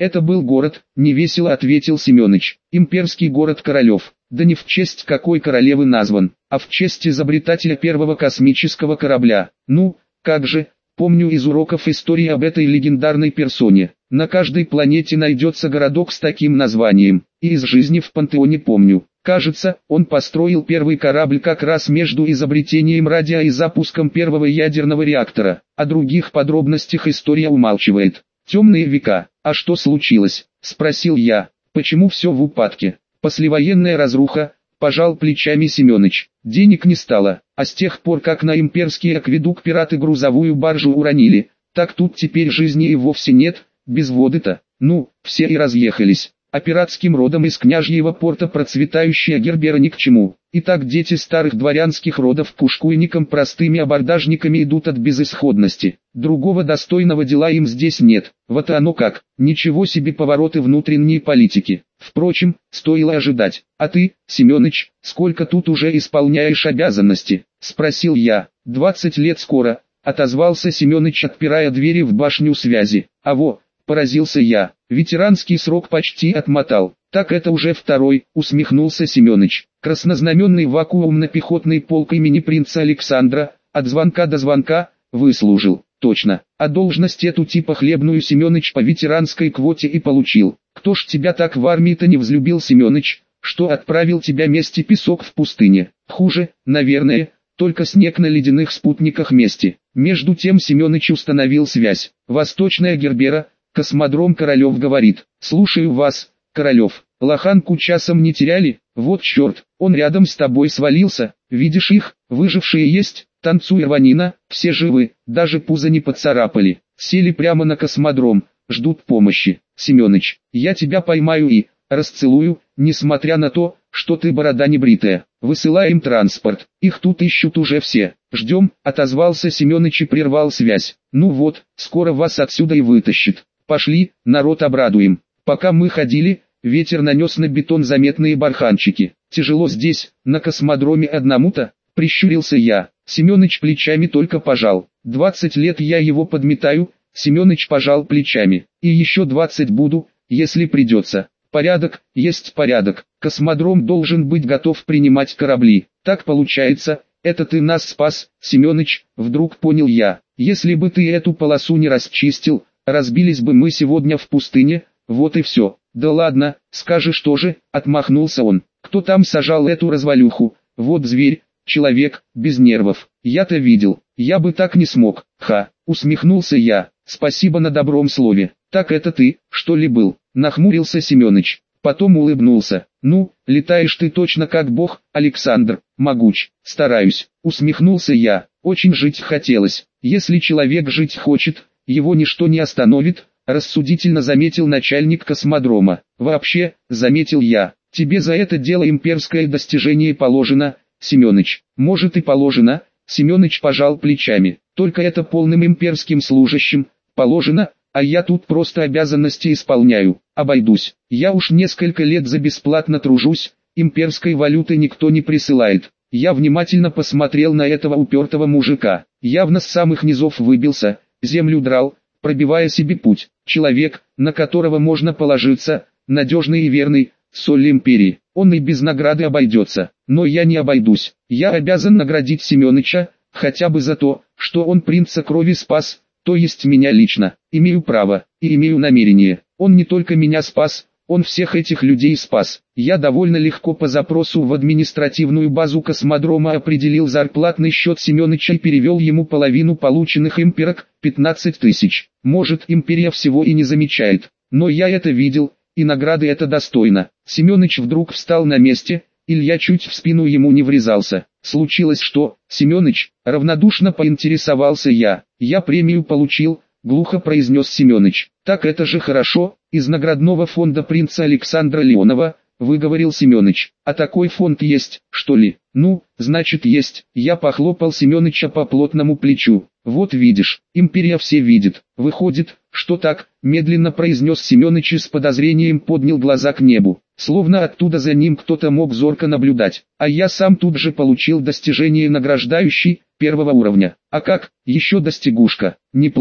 Это был город, невесело ответил Семёныч. Имперский город Королев. Да не в честь какой королевы назван, а в честь изобретателя первого космического корабля. Ну, как же, помню из уроков истории об этой легендарной персоне. На каждой планете найдется городок с таким названием, и из жизни в пантеоне помню. Кажется, он построил первый корабль как раз между изобретением радио и запуском первого ядерного реактора. О других подробностях история умалчивает. Темные века. А что случилось? Спросил я. Почему все в упадке? Послевоенная разруха, пожал плечами Семёныч. Денег не стало, а с тех пор как на имперский акведук пираты грузовую баржу уронили, так тут теперь жизни и вовсе нет, без воды-то. Ну, все и разъехались. А пиратским родом из княжьего порта процветающая Гербера ни к чему. И так дети старых дворянских родов к ушкуйникам простыми абордажниками идут от безысходности. Другого достойного дела им здесь нет. Вот и оно как. Ничего себе повороты внутренней политики. Впрочем, стоило ожидать. А ты, Семёныч, сколько тут уже исполняешь обязанности? Спросил я. 20 лет скоро, отозвался Семёныч, отпирая двери в башню связи. А во, поразился я. Ветеранский срок почти отмотал. Так это уже второй, усмехнулся Семёныч. Краснознаменный вакуумно-пехотный полк имени принца Александра, от звонка до звонка, выслужил. Точно, а должность эту типа хлебную Семёныч по ветеранской квоте и получил. Кто ж тебя так в армии-то не взлюбил, Семёныч, что отправил тебя мести песок в пустыне? Хуже, наверное, только снег на ледяных спутниках мести. Между тем Семёныч установил связь. Восточная Гербера, космодром Королев говорит. Слушаю вас, Королев. Лоханку часом не теряли? Вот черт, он рядом с тобой свалился. Видишь их, выжившие есть? Танцуй, рванина, все живы, даже пузо не поцарапали. Сели прямо на космодром, ждут помощи. Семёныч, я тебя поймаю и расцелую, несмотря на то, что ты борода небритая. Высылаем транспорт, их тут ищут уже все. Ждем, отозвался Семёныч и прервал связь. Ну вот, скоро вас отсюда и вытащит. Пошли, народ обрадуем. Пока мы ходили, ветер нанес на бетон заметные барханчики. Тяжело здесь, на космодроме одному-то, прищурился я. Семёныч плечами только пожал. 20 лет я его подметаю, Семёныч пожал плечами. И еще 20 буду, если придется. Порядок, есть порядок. Космодром должен быть готов принимать корабли. Так получается, это ты нас спас, Семёныч, вдруг понял я. Если бы ты эту полосу не расчистил, разбились бы мы сегодня в пустыне, вот и все. Да ладно, скажешь тоже, отмахнулся он. Кто там сажал эту развалюху? Вот зверь, человек, без нервов. Я-то видел, я бы так не смог. Ха, усмехнулся я. Спасибо на добром слове. Так это ты, что ли, был? Нахмурился Семёныч. Потом улыбнулся. Ну, летаешь ты точно как бог, Александр, могуч. Стараюсь, усмехнулся я. Очень жить хотелось. Если человек жить хочет, его ничто не остановит, рассудительно заметил начальник космодрома. Вообще, заметил я, тебе за это дело имперское достижение положено, Семёныч. Может и положено, Семёныч пожал плечами. Только это полным имперским служащим положено, а я тут просто обязанности исполняю. Обойдусь. Я уж несколько лет за бесплатно тружусь, имперской валюты никто не присылает. Я внимательно посмотрел на этого упертого мужика. Явно с самых низов выбился, землю драл, пробивая себе путь. Человек, на которого можно положиться, надежный и верный, соль империи. Он и без награды обойдется. Но я не обойдусь. Я обязан наградить Семёныча, хотя бы за то, что он принца крови спас, то есть меня лично. Имею право, и имею намерение. Он не только меня спас, он всех этих людей спас. Я довольно легко по запросу в административную базу космодрома определил зарплатный счет Семёныча и перевел ему половину полученных имперок, 15 тысяч. Может, империя всего и не замечает, но я это видел, и награды это достойно. Семёныч вдруг встал на месте, Илья чуть в спину ему не врезался. Случилось что, Семёныч? Равнодушно поинтересовался я. Я премию получил, глухо произнес Семёныч. Так это же хорошо, из наградного фонда принца Александра Леонова, выговорил Семёныч. А такой фонд есть, что ли? Ну, значит есть. Я похлопал Семёныча по плотному плечу. Вот видишь, империя все видит. Выходит, что так, медленно произнес Семёныч и с подозрением поднял глаза к небу. Словно оттуда за ним кто-то мог зорко наблюдать. А я сам тут же получил достижение награждающий, первого уровня. А как, еще достигушка, неплохо.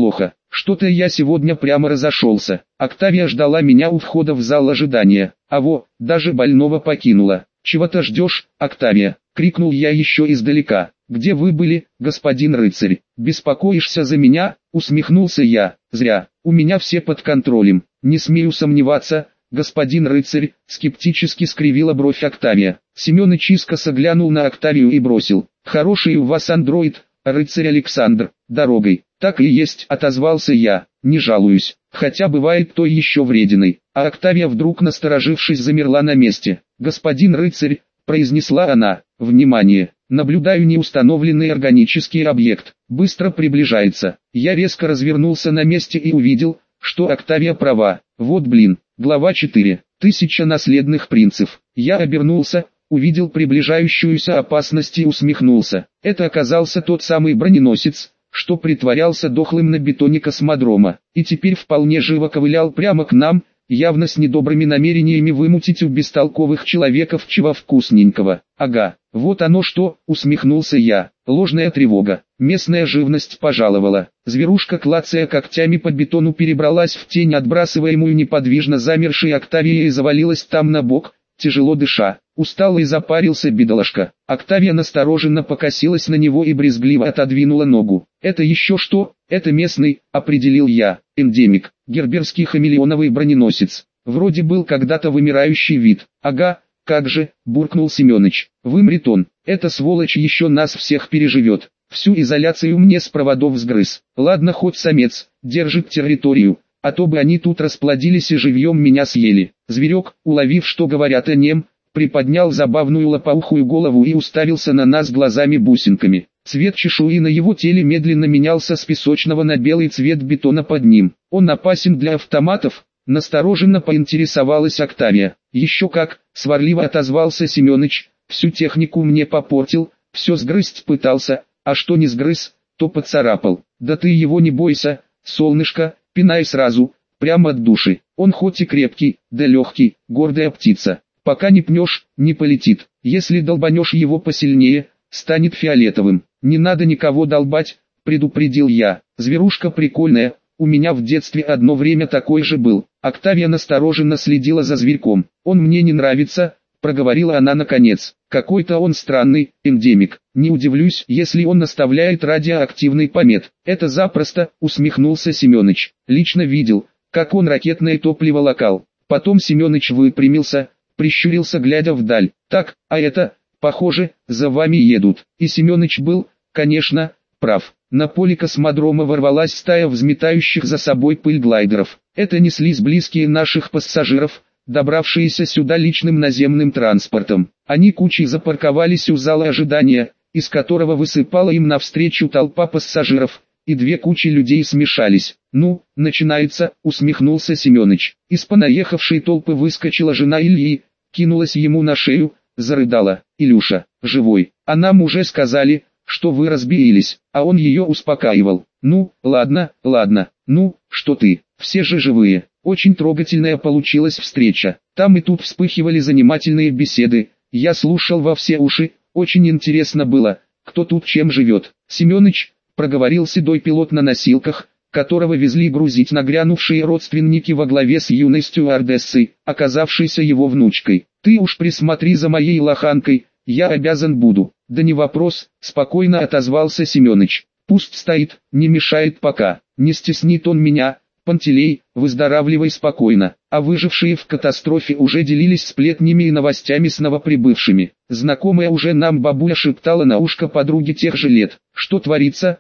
Что-то я сегодня прямо разошелся. Октавия ждала меня у входа в зал ожидания. Даже больного покинула. «Чего-то ждешь, Октавия?» — крикнул я еще издалека. «Где вы были, господин рыцарь? Беспокоишься за меня?» — усмехнулся я. «Зря. У меня все под контролем. Не смею сомневаться, господин рыцарь», — скептически скривила бровь Октавия. Семёныч искоса глянул на Октавию и бросил: «Хороший у вас андроид, рыцарь Александр, дорогой». «Так и есть», — отозвался я, — «не жалуюсь, хотя бывает той еще врединой». А Октавия, вдруг насторожившись, замерла на месте. «Господин рыцарь», — произнесла она, — «внимание, наблюдаю неустановленный органический объект, быстро приближается». Я резко развернулся на месте и увидел, что Октавия права. Вот блин. Глава 4. 1000 наследных принцев. Я обернулся, увидел приближающуюся опасность и усмехнулся. Это оказался тот самый броненосец, что притворялся дохлым на бетоне космодрома, и теперь вполне живо ковылял прямо к нам, явно с недобрыми намерениями вымутить у бестолковых человеков чего вкусненького. «Ага, вот оно что», — усмехнулся я. «Ложная тревога. Местная живность пожаловала». Зверушка, клацая когтями по бетону, перебралась в тень, отбрасываемую неподвижно замершей Октавией, и завалилась там на бок, тяжело дыша. Усталый запарился бедолашка. Октавия настороженно покосилась на него и брезгливо отодвинула ногу. «Это еще что?» «Это местный», — определил я. «Эндемик, герберский хамелеоновый броненосец. Вроде был когда-то вымирающий вид». «Ага, как же», — буркнул Семёныч. «Вымрет он. Эта сволочь еще нас всех переживет. Всю изоляцию мне с проводов сгрыз. Ладно, хоть самец, держит территорию, а то бы они тут расплодились и живьем меня съели». Зверек, уловив, что говорят о нем, приподнял забавную лопоухую голову и уставился на нас глазами-бусинками. Цвет чешуи на его теле медленно менялся с песочного на белый цвет бетона под ним. «Он опасен для автоматов?» — настороженно поинтересовалась Октавия. «Еще как», — сварливо отозвался Семёныч, — «всю технику мне попортил, все сгрызть пытался, а что не сгрыз, то поцарапал. Да ты его не бойся, солнышко, пинай сразу, прямо от души. Он хоть и крепкий, да легкий, гордая птица. Пока не пнешь, не полетит. Если долбанешь его посильнее, станет фиолетовым. Не надо никого долбать», — предупредил я. «Зверушка прикольная, у меня в детстве одно время такой же был». Октавия настороженно следила за зверьком. «Он мне не нравится», — проговорила она наконец. «Какой-то он странный, эндемик. Не удивлюсь, если он оставляет радиоактивный помет». «Это запросто», — усмехнулся Семёныч. «Лично видел, как он ракетное топливо локал». Потом Семёныч выпрямился, прищурился, глядя вдаль. «Так, а это, похоже, за вами едут». И Семёныч был, конечно, прав. На поле космодрома ворвалась стая взметающих за собой пыль глайдеров. Это неслись близкие наших пассажиров, добравшиеся сюда личным наземным транспортом. Они кучей запарковались у зала ожидания, из которого высыпала им навстречу толпа пассажиров, и две кучи людей смешались. «Ну, начинается», — усмехнулся Семёныч. Из понаехавшей толпы выскочила жена Ильи, кинулась ему на шею, зарыдала. «Илюша, живой, а нам уже сказали, что вы разбились», а он ее успокаивал. «Ну, ладно, ну, что ты, все же живые». Очень трогательная получилась встреча. Там и тут вспыхивали занимательные беседы. Я слушал во все уши, очень интересно было, кто тут чем живет. «Семёныч», — проговорил седой пилот на носилках, которого везли грузить нагрянувшие родственники во главе с юной стюардессой, оказавшейся его внучкой. «Ты уж присмотри за моей лоханкой, я обязан буду». «Да не вопрос», — спокойно отозвался Семёныч. «Пусть стоит, не мешает пока, не стеснит он меня». «Пантелей, выздоравливай спокойно». А выжившие в катастрофе уже делились сплетнями и новостями с новоприбывшими. Знакомая уже нам бабуля шептала на ушко подруге тех же лет. Что творится,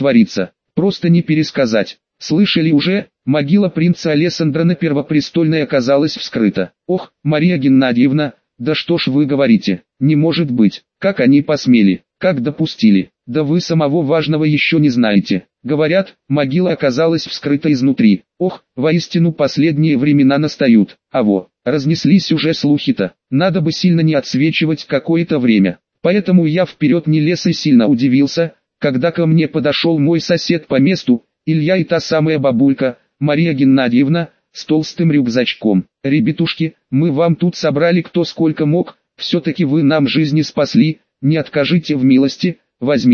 просто не пересказать. Слышали уже, могила принца Алессандра Первопрестольной оказалась вскрыта. «Ох, Мария Геннадьевна, да что ж вы говорите, не может быть, как они посмели, как допустили, да вы самого важного еще не знаете». Говорят, могила оказалась вскрыта изнутри. Ох, воистину последние времена настают. Разнеслись уже слухи-то. Надо бы сильно не отсвечивать какое-то время. Поэтому я вперед не лез и сильно удивился, когда ко мне подошел мой сосед по месту, Илья, и та самая бабулька, Мария Геннадьевна, с толстым рюкзачком. «Ребятушки, мы вам тут собрали кто сколько мог, все-таки вы нам жизни спасли, не откажите в милости, возьмите».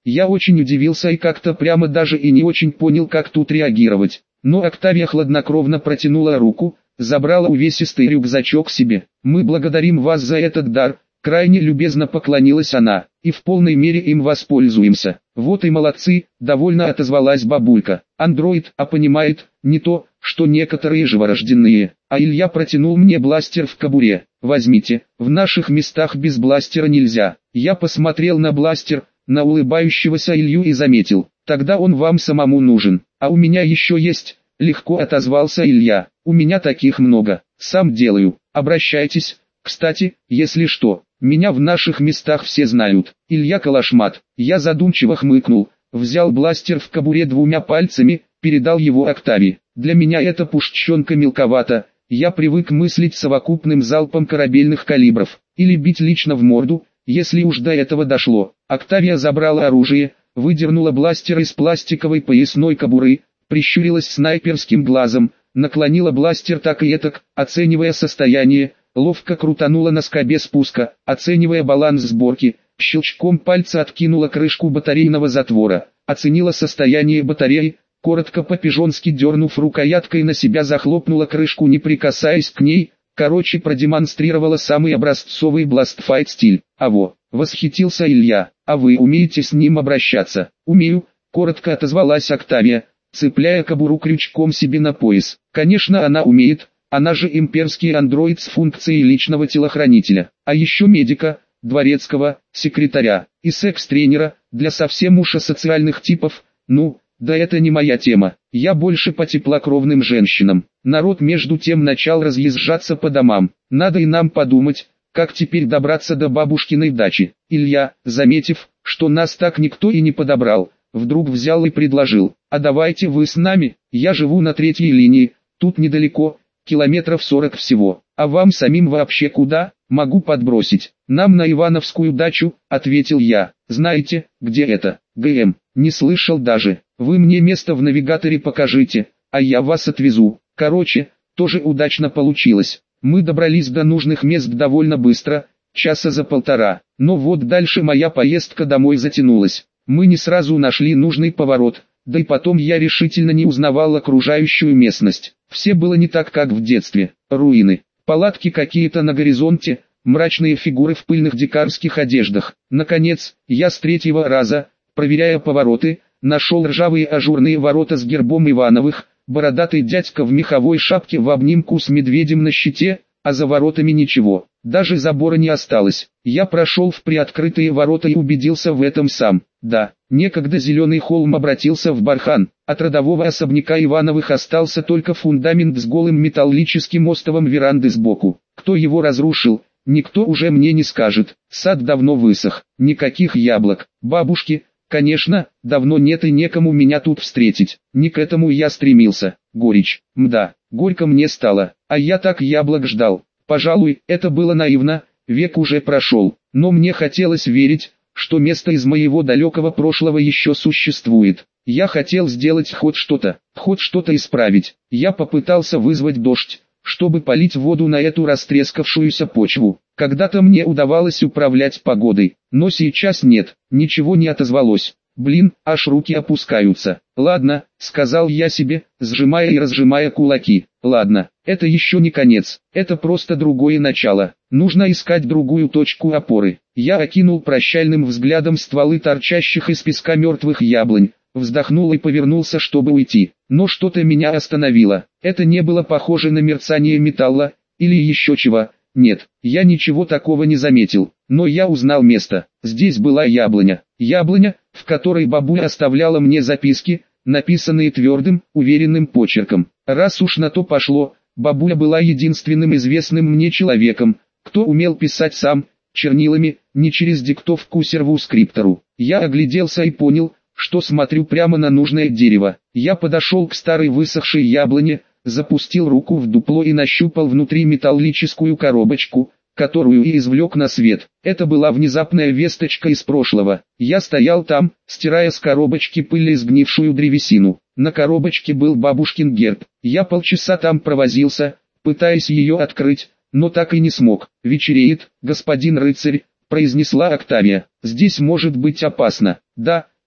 Я очень удивился и как-то прямо даже и не очень понял, как тут реагировать. Но Октавия хладнокровно протянула руку, забрала увесистый рюкзачок себе. «Мы благодарим вас за этот дар», крайне любезно поклонилась она, «и в полной мере им воспользуемся». «Вот и молодцы», довольно отозвалась бабулька. «Андроид, а понимает, не то, что некоторые живорожденные». А Илья протянул мне бластер в кобуре. «Возьмите, в наших местах без бластера нельзя». Я посмотрел на бластер, на улыбающегося Илью и заметил: «Тогда он вам самому нужен, а у меня еще есть», легко отозвался Илья. «У меня таких много, сам делаю, обращайтесь, кстати, если что, меня в наших местах все знают». Илья Калашмат. Я задумчиво хмыкнул, взял бластер в кобуре двумя пальцами, передал его Октавии. Для меня эта пушченка мелковата, я привык мыслить совокупным залпом корабельных калибров, или бить лично в морду, если уж до этого дошло. Октавия забрала оружие, выдернула бластер из пластиковой поясной кобуры, прищурилась снайперским глазом, наклонила бластер так и этак, оценивая состояние, ловко крутанула на скобе спуска, оценивая баланс сборки, щелчком пальца откинула крышку батарейного затвора, оценила состояние батареи, коротко по-пижонски дернув рукояткой на себя, захлопнула крышку, не прикасаясь к ней, короче продемонстрировала самый образцовый бластфайт стиль. «Аво», восхитился Илья, «а вы умеете с ним обращаться?» «Умею», коротко отозвалась Октавия, цепляя кобуру крючком себе на пояс. «Конечно она умеет, она же имперский андроид с функцией личного телохранителя, а еще медика, дворецкого, секретаря и секс-тренера, для совсем уж асоциальных типов. Ну, да это не моя тема, я больше по теплокровным женщинам». Народ между тем начал разъезжаться по домам. «Надо и нам подумать, как теперь добраться до бабушкиной дачи». Илья, заметив, что нас так никто и не подобрал, вдруг взял и предложил: «А давайте вы с нами, я живу на третьей линии, тут недалеко, километров 40 всего, а вам самим вообще куда, могу подбросить». «Нам на Ивановскую дачу», ответил я. «Знаете, где это?» «ГМ, не слышал даже, вы мне место в навигаторе покажите, а я вас отвезу». Короче, тоже удачно получилось. Мы добрались до нужных мест довольно быстро, часа за полтора, но вот дальше моя поездка домой затянулась. Мы не сразу нашли нужный поворот, да и потом я решительно не узнавал окружающую местность. Все было не так, как в детстве. Руины, палатки какие-то на горизонте, мрачные фигуры в пыльных дикарских одеждах. Наконец, я с третьего раза, проверяя повороты, нашел ржавые ажурные ворота с гербом Ивановых, бородатый дядька в меховой шапке в обнимку с медведем на щите, а за воротами ничего, даже забора не осталось. Я прошел в приоткрытые ворота и убедился в этом сам. Да, некогда зеленый холм обратился в бархан, от родового особняка Ивановых остался только фундамент с голым металлическим остовом веранды сбоку. Кто его разрушил, никто уже мне не скажет. Сад давно высох, никаких яблок, бабушки, конечно, давно нет и некому меня тут встретить. Не к этому я стремился. Горечь, мда, горько мне стало, а я так яблок ждал. Пожалуй, это было наивно, век уже прошел, но мне хотелось верить, что место из моего далекого прошлого еще существует. Я хотел сделать хоть что-то исправить. Я попытался вызвать дождь, чтобы полить воду на эту растрескавшуюся почву. Когда-то мне удавалось управлять погодой, но сейчас нет, ничего не отозвалось. Блин, аж руки опускаются. «Ладно», — сказал я себе, сжимая и разжимая кулаки. «Ладно, это еще не конец, это просто другое начало. Нужно искать другую точку опоры». Я окинул прощальным взглядом стволы торчащих из песка мертвых яблонь, вздохнул и повернулся, чтобы уйти. Но что-то меня остановило. Это не было похоже на мерцание металла, или еще чего. Нет, я ничего такого не заметил, но я узнал место. Здесь была яблоня. Яблоня, в которой бабуля оставляла мне записки, написанные твердым, уверенным почерком. Раз уж на то пошло, бабуля была единственным известным мне человеком, кто умел писать сам, чернилами, не через диктовку серву-скриптору. Я огляделся и понял, что смотрю прямо на нужное дерево. Я подошел к старой высохшей яблоне, запустил руку в дупло и нащупал внутри металлическую коробочку, которую и извлек на свет. Это была внезапная весточка из прошлого. Я стоял там, стирая с коробочки пыль и сгнившую древесину. На коробочке был бабушкин герб. Я полчаса там провозился, пытаясь ее открыть, но так и не смог. «Вечереет, господин рыцарь», — произнесла Октавия. «Здесь может быть опасно». «Да,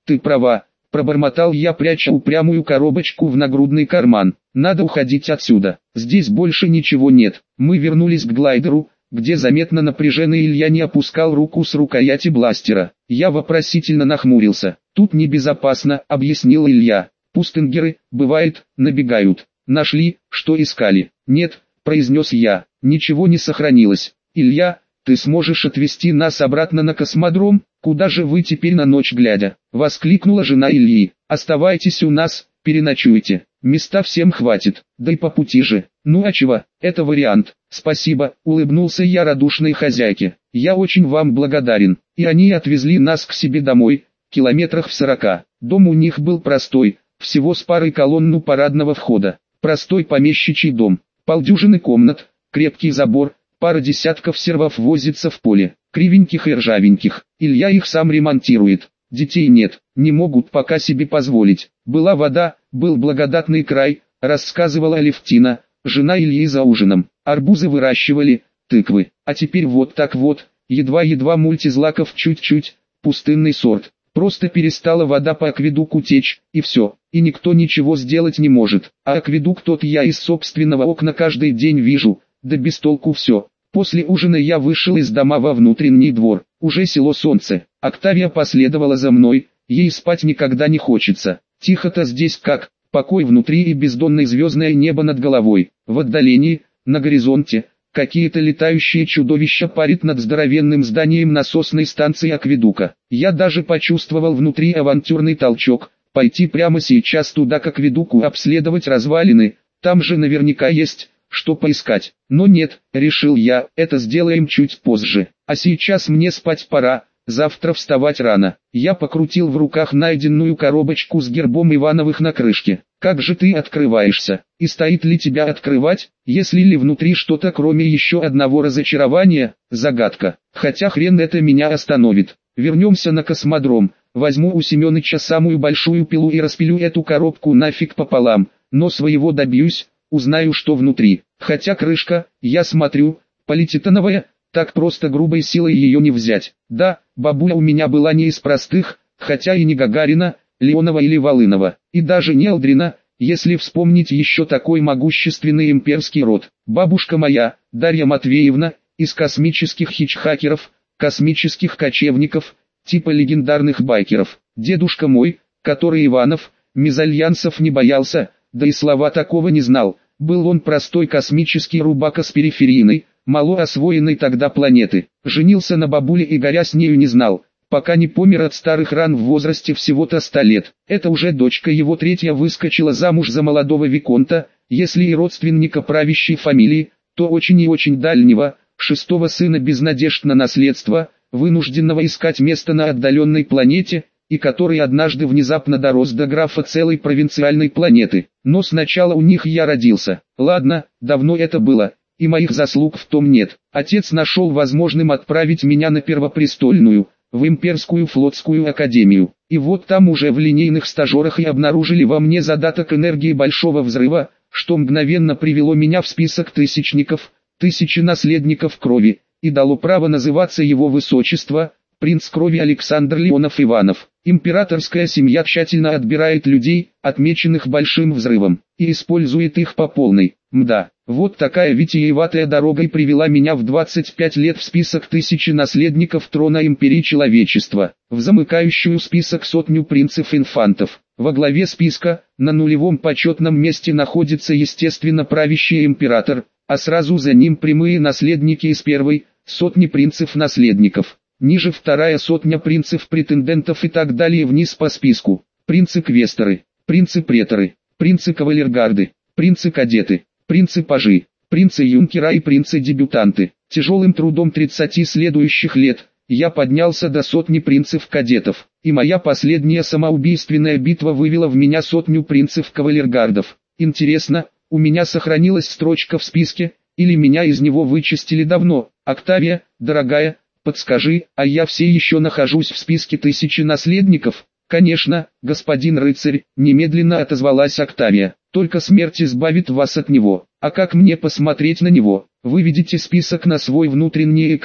ты права, пробормотал я, пряча упрямую коробочку в нагрудный карман. Надо уходить отсюда, здесь больше ничего нет. Мы вернулись к глайдеру, где заметно напряженный Илья не опускал руку с рукояти бластера. Я вопросительно нахмурился. Тут небезопасно, объяснил Илья. Пустынгеры, бывает, набегают. Нашли, что искали? Нет, произнес я, ничего не сохранилось. Илья, ты сможешь отвезти нас обратно на космодром? Куда же вы теперь на ночь глядя? Воскликнула жена Ильи. Оставайтесь у нас, переночуйте. Места всем хватит, да и по пути же. Ну а чего, это вариант. Спасибо, улыбнулся я радушной хозяйке. Я очень вам благодарен. И они отвезли нас к себе домой, километрах в 40. Дом у них был простой, всего с парой колонн у парадного входа. Простой помещичий дом, полдюжины комнат, крепкий забор, пара десятков сервов возится в поле, кривеньких и ржавеньких. Илья их сам ремонтирует. Детей нет, не могут пока себе позволить. Была вода, был благодатный край, рассказывала Алевтина, жена Ильи за ужином. Арбузы выращивали, тыквы, а теперь вот так вот, едва-едва мультизлаков чуть-чуть, пустынный сорт. Просто перестала вода по акведуку течь, и все, и никто ничего сделать не может. А акведук тот я из собственного окна каждый день вижу, да без толку все. После ужина я вышел из дома во внутренний двор, уже село Солнце. Октавия последовала за мной, ей спать никогда не хочется. Тихо-то здесь как, покой внутри и бездонное звездное небо над головой. В отдалении, на горизонте, какие-то летающие чудовища парят над здоровенным зданием насосной станции акведука. Я даже почувствовал внутри авантюрный толчок, пойти прямо сейчас туда к акведуку обследовать развалины, там же наверняка есть что поискать. Но нет, решил я, это сделаем чуть позже. А сейчас мне спать пора, завтра вставать рано. Я покрутил в руках найденную коробочку с гербом Ивановых на крышке. Как же ты открываешься? И стоит ли тебя открывать, если ли внутри что-то кроме еще одного разочарования? Загадка. Хотя хрен это меня остановит. Вернемся на космодром. Возьму у Семёныча самую большую пилу и распилю эту коробку нафиг пополам. Но своего добьюсь. Узнаю, что внутри. Хотя крышка, я смотрю, полититановая, так просто грубой силой ее не взять. Да, бабуля у меня была не из простых, хотя и не Гагарина, Леонова или Волынова, и даже не Алдрина, если вспомнить еще такой могущественный имперский род. Бабушка моя, Дарья Матвеевна, из космических хичхакеров, космических кочевников, типа легендарных байкеров. Дедушка мой, который Иванов, мезальянсов не боялся, да и слова такого не знал. Был он простой космический рубака с периферийной, мало освоенной тогда планеты. Женился на бабуле и горя с нею не знал, пока не помер от старых ран в возрасте всего-то 100 лет. Это уже дочка его третья выскочила замуж за молодого виконта, если и родственника правящей фамилии, то очень и очень дальнего, шестого сына без надежд на наследство, вынужденного искать место на отдаленной планете, и который однажды внезапно дорос до графа целой провинциальной планеты. Но сначала у них я родился. Ладно, давно это было, и моих заслуг в том нет. Отец нашел возможным отправить меня на Первопрестольную, в Имперскую флотскую академию. И вот там уже в линейных стажерах и обнаружили во мне задаток энергии большого взрыва, что мгновенно привело меня в список тысячников, тысячи наследников крови, и дало право называться его высочество, принц крови Александр Леонов Иванов. Императорская семья тщательно отбирает людей, отмеченных большим взрывом, и использует их по полной. Мда, вот такая витиеватая дорога и привела меня в 25 лет в список тысячи наследников трона империи человечества, в замыкающую список сотню принцев-инфантов. Во главе списка, на нулевом почетном месте находится естественно правящий император, а сразу за ним прямые наследники из первой сотни принцев-наследников. Ниже вторая сотня принцев-претендентов и так далее вниз по списку. Принцы-квесторы, принцы-преторы, принцы-кавалергарды, принцы-кадеты, принцы-пажи, принцы-юнкера и принцы-дебютанты. Тяжелым трудом 30 следующих лет я поднялся до сотни принцев-кадетов, и моя последняя самоубийственная битва вывела в меня сотню принцев-кавалергардов. Интересно, у меня сохранилась строчка в списке, или меня из него вычистили давно? Октавия, дорогая, подскажи, а я все еще нахожусь в списке тысячи наследников? Конечно, господин рыцарь, немедленно отозвалась Октавия. Только смерть избавит вас от него. А как мне посмотреть на него? Выведите список на свой внутренний экран,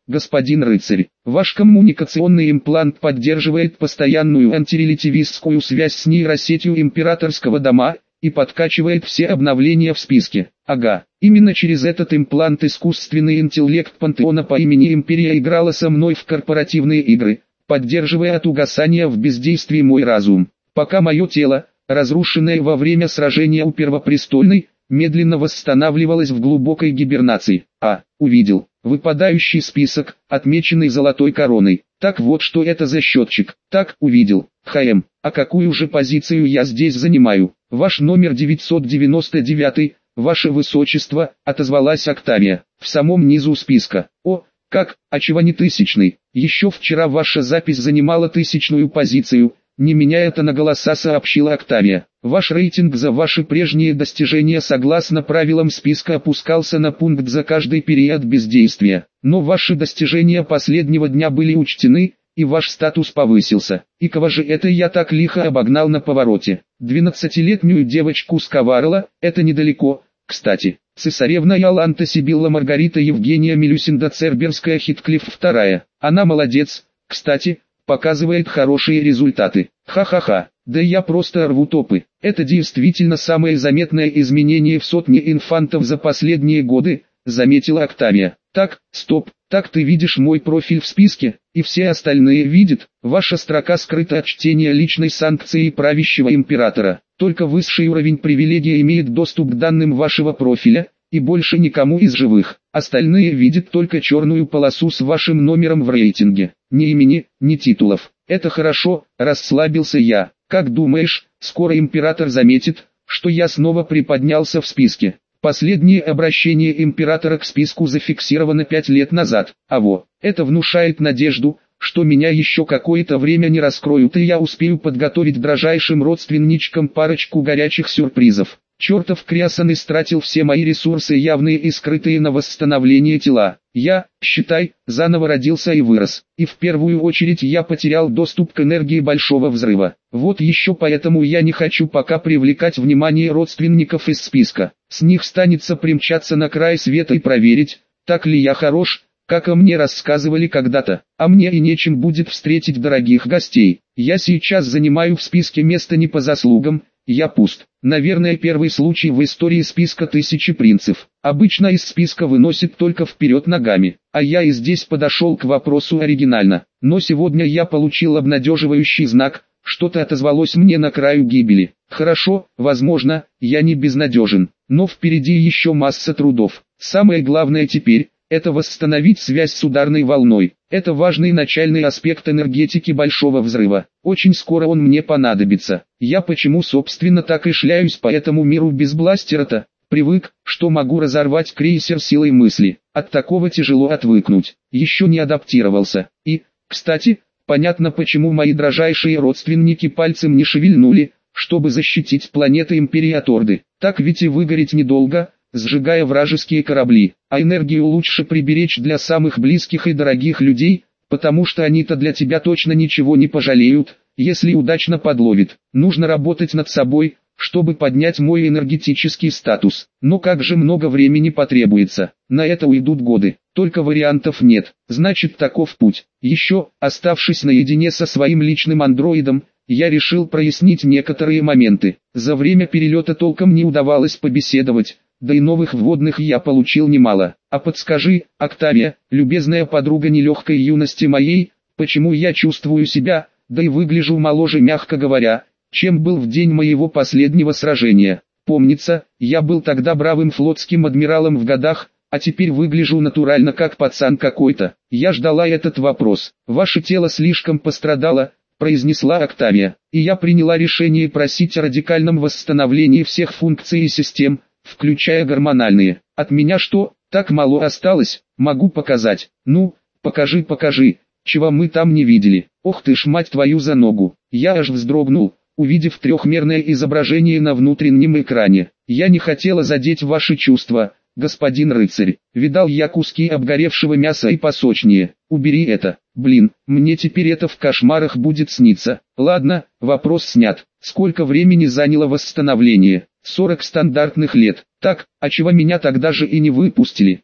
господин рыцарь. Ваш коммуникационный имплант поддерживает постоянную антирелятивистскую связь с нейросетью императорского дома и подкачивает все обновления в списке. Ага, именно через этот имплант искусственный интеллект пантеона по имени Империя играла со мной в корпоративные игры, поддерживая от угасания в бездействии мой разум. Пока мое тело, разрушенное во время сражения у Первопрестольной, медленно восстанавливалось в глубокой гибернации. Увидел. Выпадающий список, отмеченный золотой короной. Так вот что это за счетчик. Так, увидел. А какую же позицию я здесь занимаю? Ваш номер 999, ваше высочество, отозвалась Октавия. В самом низу списка. Как, а чего не тысячный? Еще вчера ваша запись занимала тысячную позицию. Не меняя это на голоса, сообщила Октавия. Ваш рейтинг за ваши прежние достижения согласно правилам списка опускался на пункт за каждый период бездействия. Но ваши достижения последнего дня были учтены, и ваш статус повысился. И кого же это я так лихо обогнал на повороте? 12-летнюю девочку с Коварла, это недалеко, кстати. Цесаревна Иоланта Сибилла Маргарита Евгения Милюсинда Церберская Хитклифф II. Она молодец, кстати. Показывает хорошие результаты. Ха-ха-ха, да я просто рву топы. Это действительно самое заметное изменение в сотне инфантов за последние годы, заметила Октавия. Так, стоп, так ты видишь мой профиль в списке, и все остальные видят. Ваша строка скрыта от чтения личной санкции правящего императора. Только высший уровень привилегии имеет доступ к данным вашего профиля, и больше никому из живых. Остальные видят только черную полосу с вашим номером в рейтинге. Ни имени, ни титулов. Это хорошо, расслабился я. Как думаешь, скоро император заметит, что я снова приподнялся в списке? Последнее обращение императора к списку зафиксировано 5 лет назад. Это внушает надежду, что меня еще какое-то время не раскроют, и я успею подготовить дрожайшим родственничкам парочку горячих сюрпризов. Чертов Криасон истратил все мои ресурсы, явные и скрытые, на восстановление тела. Я, считай, заново родился и вырос. И в первую очередь я потерял доступ к энергии Большого Взрыва. Вот еще поэтому я не хочу пока привлекать внимание родственников из списка. С них станется примчаться на край света и проверить, так ли я хорош, как о мне рассказывали когда-то. А мне и нечем будет встретить дорогих гостей. Я сейчас занимаю в списке место не по заслугам. Я пуст. Наверное, первый случай в истории списка 1000 принцев. Обычно из списка выносит только вперед ногами. А я и здесь подошел к вопросу оригинально. Но сегодня я получил обнадеживающий знак. Что-то отозвалось мне на краю гибели. Хорошо, возможно, я не безнадежен. Но впереди еще масса трудов. Самое главное теперь – это восстановить связь с ударной волной. Это важный начальный аспект энергетики Большого Взрыва. Очень скоро он мне понадобится. Я почему собственно так и шляюсь по этому миру без бластера-то? Привык, что могу разорвать крейсер силой мысли. От такого тяжело отвыкнуть. Еще не адаптировался. И, кстати, понятно, почему мои дрожайшие родственники пальцем не шевельнули, чтобы защитить планеты Империи от Орды. Так ведь и выгореть недолго, сжигая вражеские корабли, а энергию лучше приберечь для самых близких и дорогих людей, потому что они-то для тебя точно ничего не пожалеют, если удачно подловит. Нужно работать над собой, чтобы поднять мой энергетический статус. Но как же много времени потребуется, на это уйдут годы, только вариантов нет, значит таков путь. Еще, оставшись наедине со своим личным андроидом, я решил прояснить некоторые моменты. За время перелета толком не удавалось побеседовать, да и новых вводных я получил немало. А подскажи, Октавия, любезная подруга нелегкой юности моей, почему я чувствую себя, да и выгляжу моложе, мягко говоря, чем был в день моего последнего сражения. Помнится, я был тогда бравым флотским адмиралом в годах, а теперь выгляжу натурально как пацан какой-то. Я ждала этот вопрос. Ваше тело слишком пострадало, произнесла Октавия, и я приняла решение просить о радикальном восстановлении всех функций и систем, включая гормональные. От меня что, так мало осталось? Могу показать. Ну, покажи, чего мы там не видели. Ох ты ж, мать твою, за ногу. Я аж вздрогнул, увидев трехмерное изображение на внутреннем экране. Я не хотела задеть ваши чувства, господин рыцарь. Видал я куски обгоревшего мяса и посочнее. Убери это. Блин, мне теперь это в кошмарах будет сниться. Ладно, вопрос снят. Сколько времени заняло восстановление? 40 стандартных лет. Так, а чего меня тогда же и не выпустили?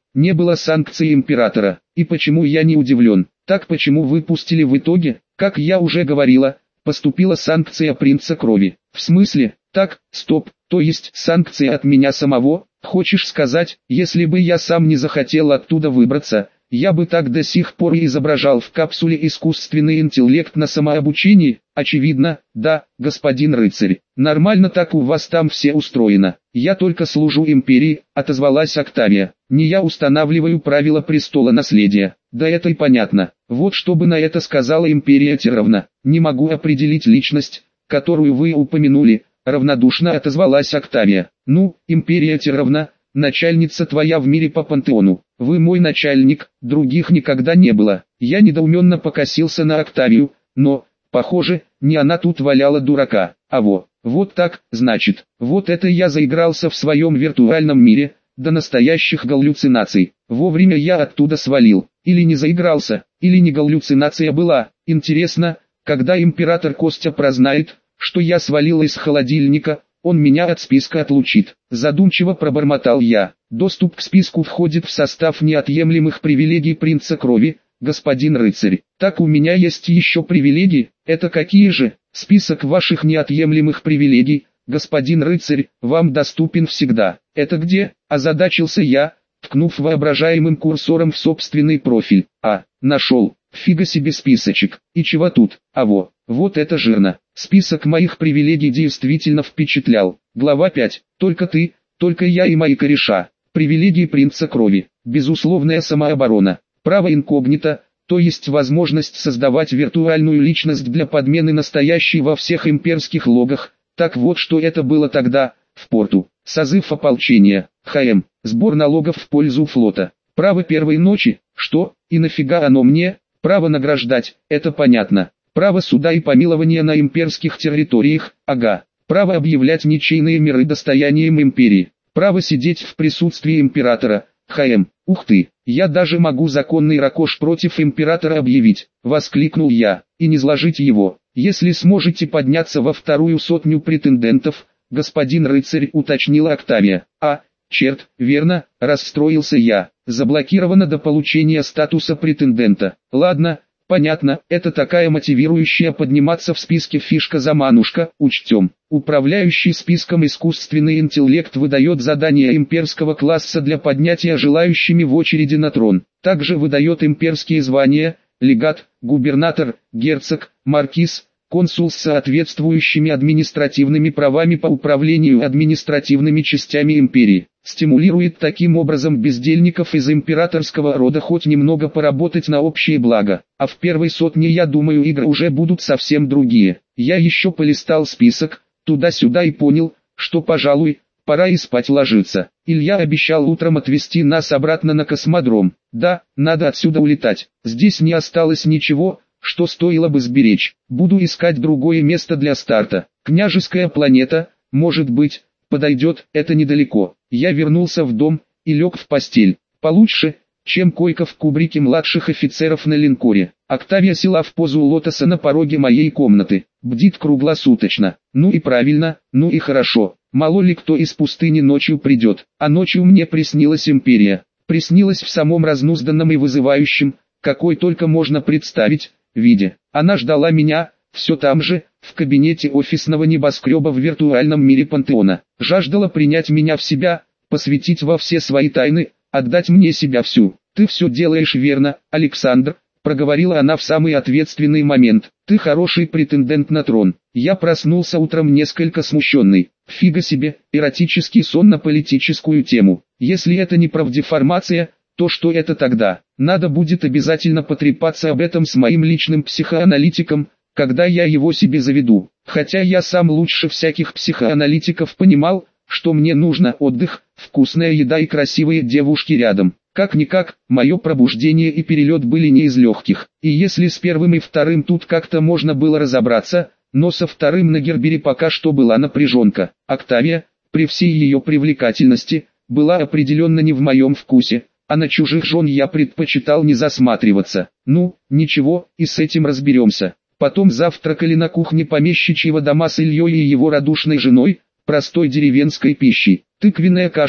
не было санкций императора. И почему я не удивлен? Так почему выпустили в итоге? Как я уже говорила, поступила санкция принца крови. В смысле? Так, стоп, то есть санкция от меня самого? Хочешь сказать, если бы я сам не захотел оттуда выбраться, я бы так до сих пор и изображал в капсуле искусственный интеллект на самообучении? Очевидно, да, господин рыцарь. Нормально так у вас там все устроено. Я только служу империи, отозвалась Октавия. Не я устанавливаю правила престола наследия. Да это и понятно. Вот что бы на это сказала империя Тировна. Не могу определить личность, которую вы упомянули, равнодушно отозвалась Октавия. Ну, империя Тировна, начальница твоя в мире по пантеону. Вы мой начальник, других никогда не было. Я недоуменно покосился на Октавию, но, похоже, не она тут валяла дурака. А вот так, значит, вот это я заигрался в своем виртуальном мире, до настоящих галлюцинаций. Вовремя я оттуда свалил. Или не заигрался, или не галлюцинация была. Интересно, когда император Костя прознает, что я свалил из холодильника, он меня от списка отлучит. Задумчиво пробормотал я. Доступ к списку входит в состав неотъемлемых привилегий принца крови, господин рыцарь. Так у меня есть еще привилегии, это какие же? Список ваших неотъемлемых привилегий, господин рыцарь, вам доступен всегда. Это где? Озадачился я, ткнув воображаемым курсором в собственный профиль. Нашел. Фига себе списочек. И чего тут? Вот это жирно. Список моих привилегий действительно впечатлял. Глава 5. Только я и мои кореша. Привилегии принца крови. Безусловная самооборона. Право инкогнито, то есть возможность создавать виртуальную личность для подмены настоящей во всех имперских логах. Так вот что это было тогда, в порту. Созыв ополчения. ХМ. Сбор налогов в пользу флота. Право первой ночи. Что? И нафига оно мне? Право награждать, это понятно. Право суда и помилования на имперских территориях, ага. Право объявлять ничейные миры достоянием империи. Право сидеть в присутствии императора, ХМ. Ух ты, я даже могу законный ракош против императора объявить, воскликнул я, и не зложить его. Если сможете подняться во 200 претендентов, господин рыцарь, уточнила Октавия. Черт, верно, расстроился я. Заблокировано до получения статуса претендента. Ладно, понятно, это такая мотивирующая подниматься в списке фишка-заманушка, учтем. Управляющий списком искусственный интеллект выдает задания имперского класса для поднятия желающими в очереди на трон. Также выдает имперские звания, легат, губернатор, герцог, маркиз, консул с соответствующими административными правами по управлению административными частями империи. Стимулирует таким образом бездельников из императорского рода хоть немного поработать на общее благо. А в первой сотне, я думаю, игры уже будут совсем другие. Я еще полистал список, туда-сюда, и понял, что, пожалуй, пора и спать ложиться. Илья обещал утром отвезти нас обратно на космодром. Да, надо отсюда улетать. Здесь не осталось ничего, что стоило бы сберечь. Буду искать другое место для старта. Княжеская планета, может быть, подойдет, это недалеко. Я вернулся в дом и лег в постель. Получше, чем койка в кубрике младших офицеров на линкоре. Октавия села в позу лотоса на пороге моей комнаты. Бдит круглосуточно. Ну и правильно, ну и хорошо. Мало ли кто из пустыни ночью придет. А ночью мне приснилась империя. Приснилась в самом разнузданном и вызывающем, какой только можно представить, виде. Она ждала меня, все там же, в кабинете офисного небоскреба в виртуальном мире пантеона. Жаждала принять меня в себя, посвятить во все свои тайны, отдать мне себя всю. «Ты все делаешь верно, Александр», — проговорила она в самый ответственный момент. «Ты хороший претендент на трон». Я проснулся утром несколько смущенный. Фига себе, эротический сон на политическую тему. Если это не правдеформация, то что это тогда? Надо будет обязательно потрепаться об этом с моим личным психоаналитиком, когда я его себе заведу. Хотя я сам лучше всяких психоаналитиков понимал, что мне нужно отдых, вкусная еда и красивые девушки рядом. Как-никак, мое пробуждение и перелет были не из легких. И если с первым и вторым тут как-то можно было разобраться, но со вторым на Гербере пока что была напряженка. Октавия, при всей ее привлекательности, была определенно не в моем вкусе, а на чужих жен я предпочитал не засматриваться. Ну, ничего, и с этим разберемся. Потом завтракали на кухне помещичьего дома с Ильей и его радушной женой, простой деревенской пищей. Тыквенная каша,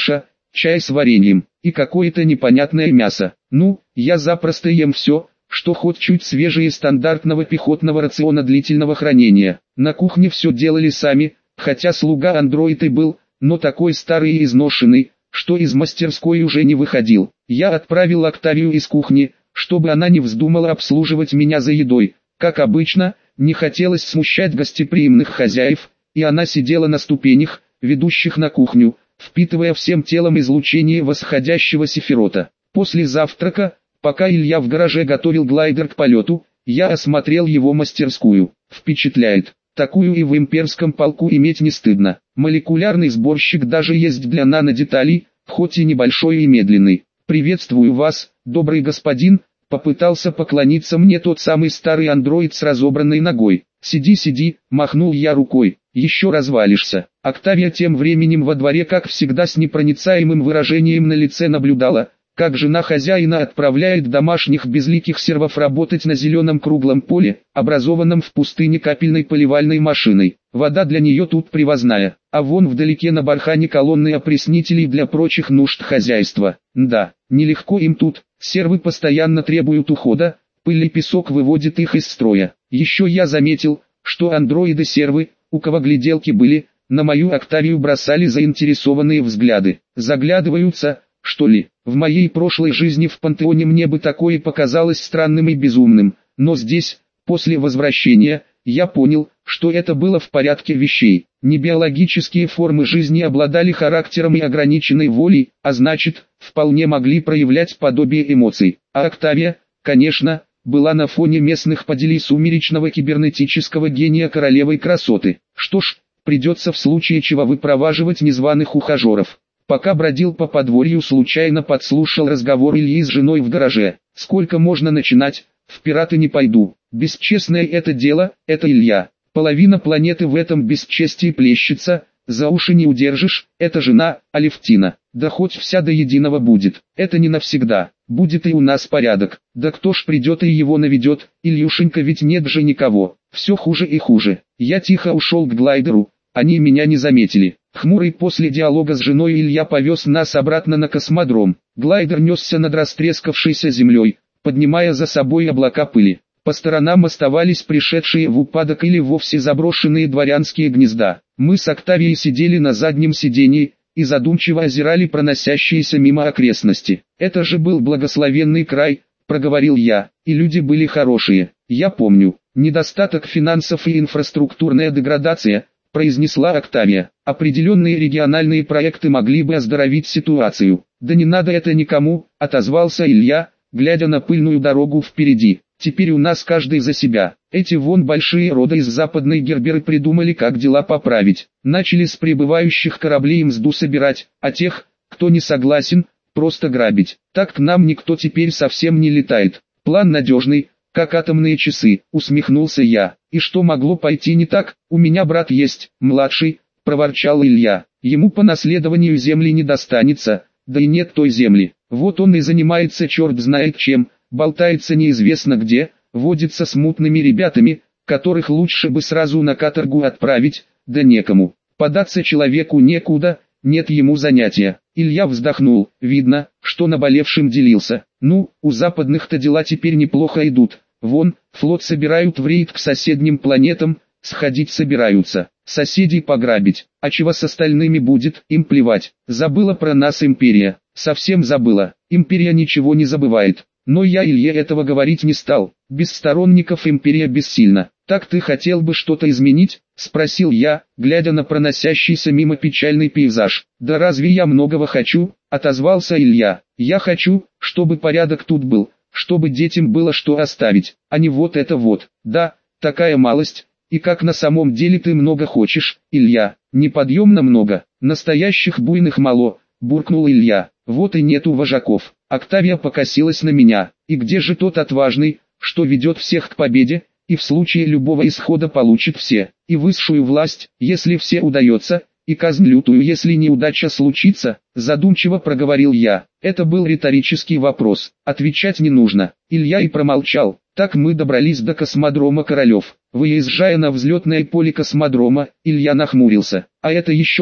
чай с вареньем и какое-то непонятное мясо. Ну, я запросто ем все, что хоть чуть свежее стандартного пехотного рациона длительного хранения. На кухне все делали сами, хотя слуга андроид и был, но такой старый и изношенный, что из мастерской уже не выходил. Я отправил Октавию из кухни, чтобы она не вздумала обслуживать меня за едой. Как обычно, не хотелось смущать гостеприимных хозяев, и она сидела на ступенях, ведущих на кухню, впитывая всем телом излучение восходящего сефирота. После завтрака, пока Илья в гараже готовил глайдер к полету, я осмотрел его мастерскую. Впечатляет. Такую и в имперском полку иметь не стыдно. Молекулярный сборщик даже есть для нанодеталей, хоть и небольшой и медленный. «Приветствую вас, добрый господин», попытался поклониться мне тот самый старый андроид с разобранной ногой. «Сиди, сиди», махнул я рукой, «еще развалишься». Октавия тем временем во дворе, как всегда, с непроницаемым выражением на лице наблюдала, как жена хозяина отправляет домашних безликих сервов работать на зеленом круглом поле, образованном в пустыне капельной поливальной машиной. Вода для нее тут привозная, а вон вдалеке на бархане колонны опреснителей для прочих нужд хозяйства. Да, нелегко им тут, сервы постоянно требуют ухода, пыль и песок выводит их из строя. Еще я заметил, что андроиды-сервы, у кого гляделки были, на мою Октавию бросали заинтересованные взгляды. Заглядываются, что ли? В моей прошлой жизни в пантеоне мне бы такое показалось странным и безумным, но здесь, после возвращения, я понял, что это было в порядке вещей. Небиологические формы жизни обладали характером и ограниченной волей, а значит, вполне могли проявлять подобие эмоций. А Октавия, конечно, была на фоне местных поделей сумеречного кибернетического гения королевой красоты. Что ж, придется в случае чего выпроваживать незваных ухажеров. Пока бродил по подворью, случайно подслушал разговор Ильи с женой в гараже. «Сколько можно начинать? В пираты не пойду. Бесчестное это дело, это Илья. Половина планеты в этом бесчестии плещется, за уши не удержишь, это жена, Алевтина. Да хоть вся до единого будет. Это не навсегда. Будет и у нас порядок. Да кто ж придет и его наведет, Ильюшенька, ведь нет же никого. Все хуже и хуже». Я тихо ушел к глайдеру, они меня не заметили. Хмурый после диалога с женой Илья повез нас обратно на космодром. Глайдер несся над растрескавшейся землей, поднимая за собой облака пыли. По сторонам оставались пришедшие в упадок или вовсе заброшенные дворянские гнезда. Мы с Октавией сидели на заднем сидении и задумчиво озирали проносящиеся мимо окрестности. «Это же был благословенный край», — проговорил я, — «и люди были хорошие. Я помню, недостаток финансов и инфраструктурная деградация», — произнесла Октавия. «Определенные региональные проекты могли бы оздоровить ситуацию». «Да не надо это никому», — отозвался Илья, глядя на пыльную дорогу впереди. «Теперь у нас каждый за себя. Эти вон большие рода из западной Герберы придумали, как дела поправить. Начали с прибывающих кораблей мзду собирать, а тех, кто не согласен, просто грабить. Так к нам никто теперь совсем не летает. План надежный, как атомные часы», — усмехнулся я. «И что могло пойти не так? У меня брат есть, младший», — проворчал Илья. «Ему по наследованию земли не достанется, да и нет той земли. Вот он и занимается черт знает чем, болтается неизвестно где, водится с мутными ребятами, которых лучше бы сразу на каторгу отправить, да некому. Податься человеку некуда, нет ему занятия». Илья вздохнул, видно, что наболевшим делился. «Ну, у западных-то дела теперь неплохо идут. Вон, флот собирают в рейд к соседним планетам, сходить собираются, соседей пограбить. А чего с остальными будет, им плевать. Забыла про нас империя, совсем забыла. Империя ничего не забывает». Но я Илье этого говорить не стал. Без сторонников империя бессильна. «Так ты хотел бы что-то изменить?» — спросил я, глядя на проносящийся мимо печальный пейзаж. «Да разве я многого хочу?» — отозвался Илья. «Я хочу, чтобы порядок тут был, чтобы детям было что оставить, а не вот это вот. Да, такая малость. И как на самом деле ты много хочешь, Илья?» «Неподъемно много. Настоящих буйных мало», — буркнул Илья. «Вот и нету вожаков». Октавия покосилась на меня. «И где же тот отважный, что ведет всех к победе, и в случае любого исхода получит все, и высшую власть, если все удается, и казнь лютую, если неудача случится?» Задумчиво проговорил я. Это был риторический вопрос, отвечать не нужно. Илья и промолчал. Так мы добрались до космодрома Королев. Выезжая на взлетное поле космодрома, Илья нахмурился. «А это еще кто?»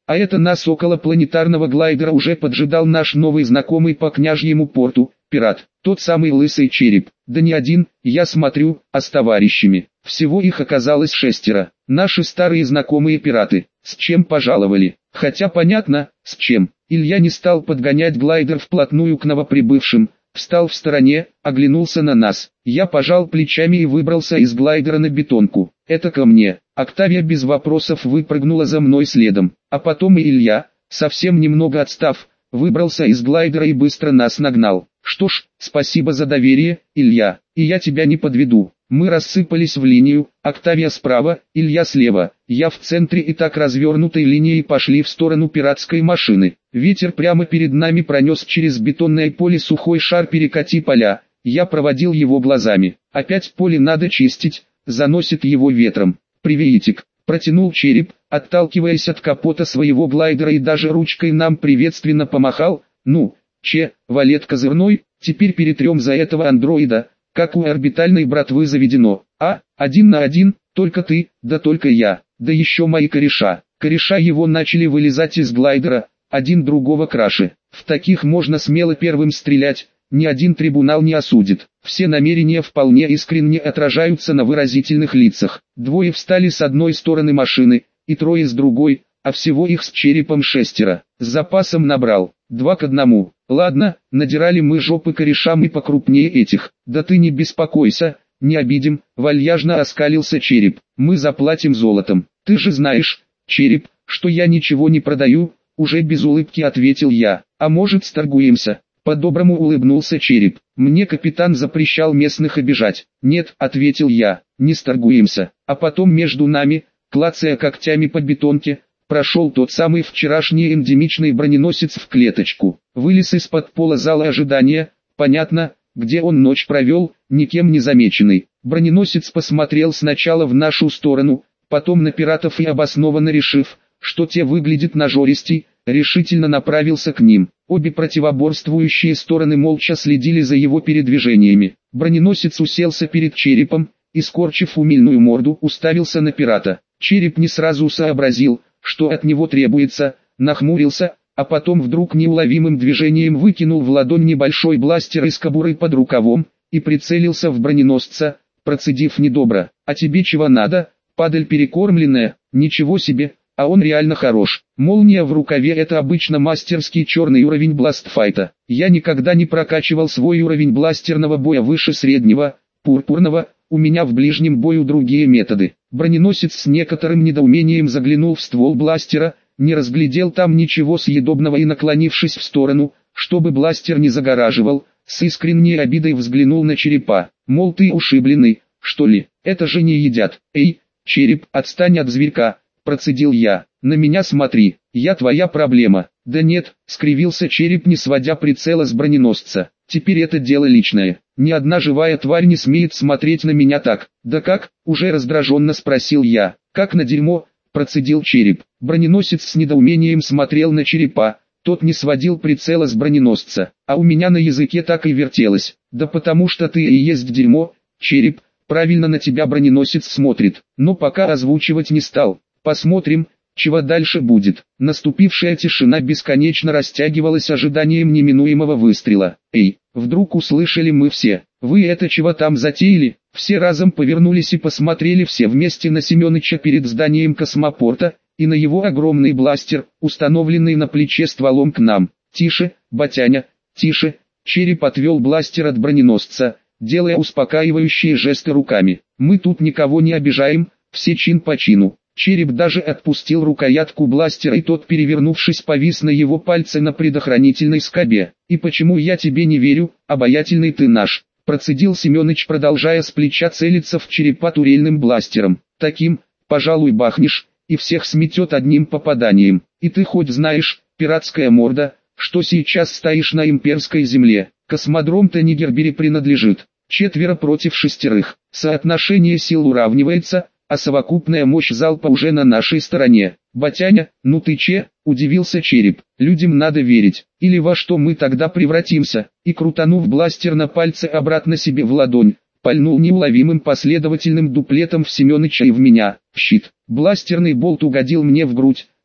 А это нас около планетарного глайдера уже поджидал наш новый знакомый по княжьему порту, пират, тот самый лысый череп. Да не один, я смотрю, а с товарищами. Всего их оказалось 6. Наши старые знакомые пираты. С чем пожаловали? Хотя понятно, с чем. Илья не стал подгонять глайдер вплотную к новоприбывшим, встал в стороне, оглянулся на нас. Я пожал плечами и выбрался из глайдера на бетонку. Это ко мне. Октавия без вопросов выпрыгнула за мной следом. А потом и Илья, совсем немного отстав, выбрался из глайдера и быстро нас нагнал. Что ж, спасибо за доверие, Илья, и я тебя не подведу. Мы рассыпались в линию, Октавия справа, Илья слева, я в центре и так развернутой линией пошли в сторону пиратской машины. Ветер прямо перед нами пронес через бетонное поле сухой шар перекати поля, я проводил его глазами. Опять поле надо чистить, заносит его ветром. Приветик, протянул череп, отталкиваясь от капота своего глайдера и даже ручкой нам приветственно помахал. Ну, валет козырной, теперь перетрем за этого андроида, как у орбитальной братвы заведено. 1 на 1, только ты, да только я, да еще мои кореша. Кореша его начали вылезать из глайдера, один другого краше. В таких можно смело первым стрелять, ни один трибунал не осудит. Все намерения вполне искренне отражаются на выразительных лицах. Двое встали с одной стороны машины, и трое с другой, а всего их с черепом 6. С запасом набрал, 2 к 1. Ладно, надирали мы жопы корешам и покрупнее этих. Да ты не беспокойся, не обидим, вальяжно оскалился череп. Мы заплатим золотом. Ты же знаешь, череп, что я ничего не продаю, уже без улыбки ответил я. А может, сторгуемся? По-доброму улыбнулся череп. Мне капитан запрещал местных обижать. Нет, ответил я, не сторгуемся. А потом между нами, клацая когтями по бетонке, прошел тот самый вчерашний эндемичный броненосец в клеточку. Вылез из-под пола зала ожидания, понятно, где он ночь провел, никем не замеченный. Броненосец посмотрел сначала в нашу сторону, потом на пиратов и обоснованно решив, что те выглядят нажористей, решительно направился к ним. Обе противоборствующие стороны молча следили за его передвижениями. Броненосец уселся перед черепом и, скорчив умильную морду, уставился на пирата. Череп не сразу сообразил, что от него требуется, нахмурился, а потом вдруг неуловимым движением выкинул в ладонь небольшой бластер из кобуры под рукавом и прицелился в броненосца, процедив недобро: «А тебе чего надо, падаль перекормленная? Ничего себе, а он реально хорош». Молния в рукаве — это обычно мастерский черный уровень бластфайта. Я никогда не прокачивал свой уровень бластерного боя выше среднего, пурпурного, у меня в ближнем бою другие методы. Броненосец с некоторым недоумением заглянул в ствол бластера, не разглядел там ничего съедобного и, наклонившись в сторону, чтобы бластер не загораживал, с искренней обидой взглянул на черепа. Мол, ты ушибленный, что ли? Это же не едят. Эй, череп, отстань от зверька, процедил я. На меня смотри, я твоя проблема. Да нет, скривился череп, не сводя прицела с броненосца. Теперь это дело личное. Ни одна живая тварь не смеет смотреть на меня так. Да как? Уже раздраженно спросил я. Как на дерьмо, процедил череп. Броненосец с недоумением смотрел на черепа. Тот не сводил прицела с броненосца. А у меня на языке так и вертелось. Да потому что ты и есть дерьмо, череп. Правильно на тебя броненосец смотрит. Но пока озвучивать не стал. Посмотрим, чего дальше будет. Наступившая тишина бесконечно растягивалась ожиданием неминуемого выстрела. Эй, вдруг услышали мы все. Вы это чего там затеяли? Все разом повернулись и посмотрели все вместе на Семёныча перед зданием космопорта и на его огромный бластер, установленный на плече стволом к нам. Тише, батяня, тише. Череп отвел бластер от броненосца, делая успокаивающие жесты руками. Мы тут никого не обижаем, все чин по чину. Череп даже отпустил рукоятку бластера, и тот, перевернувшись, повис на его пальце на предохранительной скобе. «И почему я тебе не верю, обаятельный ты наш?» — процедил Семёныч, продолжая с плеча целиться в черепа турельным бластером. «Таким, пожалуй, бахнешь, и всех сметет одним попаданием. И ты хоть знаешь, пиратская морда, что сейчас стоишь на имперской земле? Космодром-то Нигербери принадлежит. 4 против 6. Соотношение сил уравнивается, а совокупная мощь залпа уже на нашей стороне. Батяня, ну ты удивился череп. Людям надо верить, или во что мы тогда превратимся? И, крутанув бластер на пальце обратно себе в ладонь, пальнул неуловимым последовательным дуплетом в Семёныча и в меня. Щит. Бластерный болт угодил мне в грудь,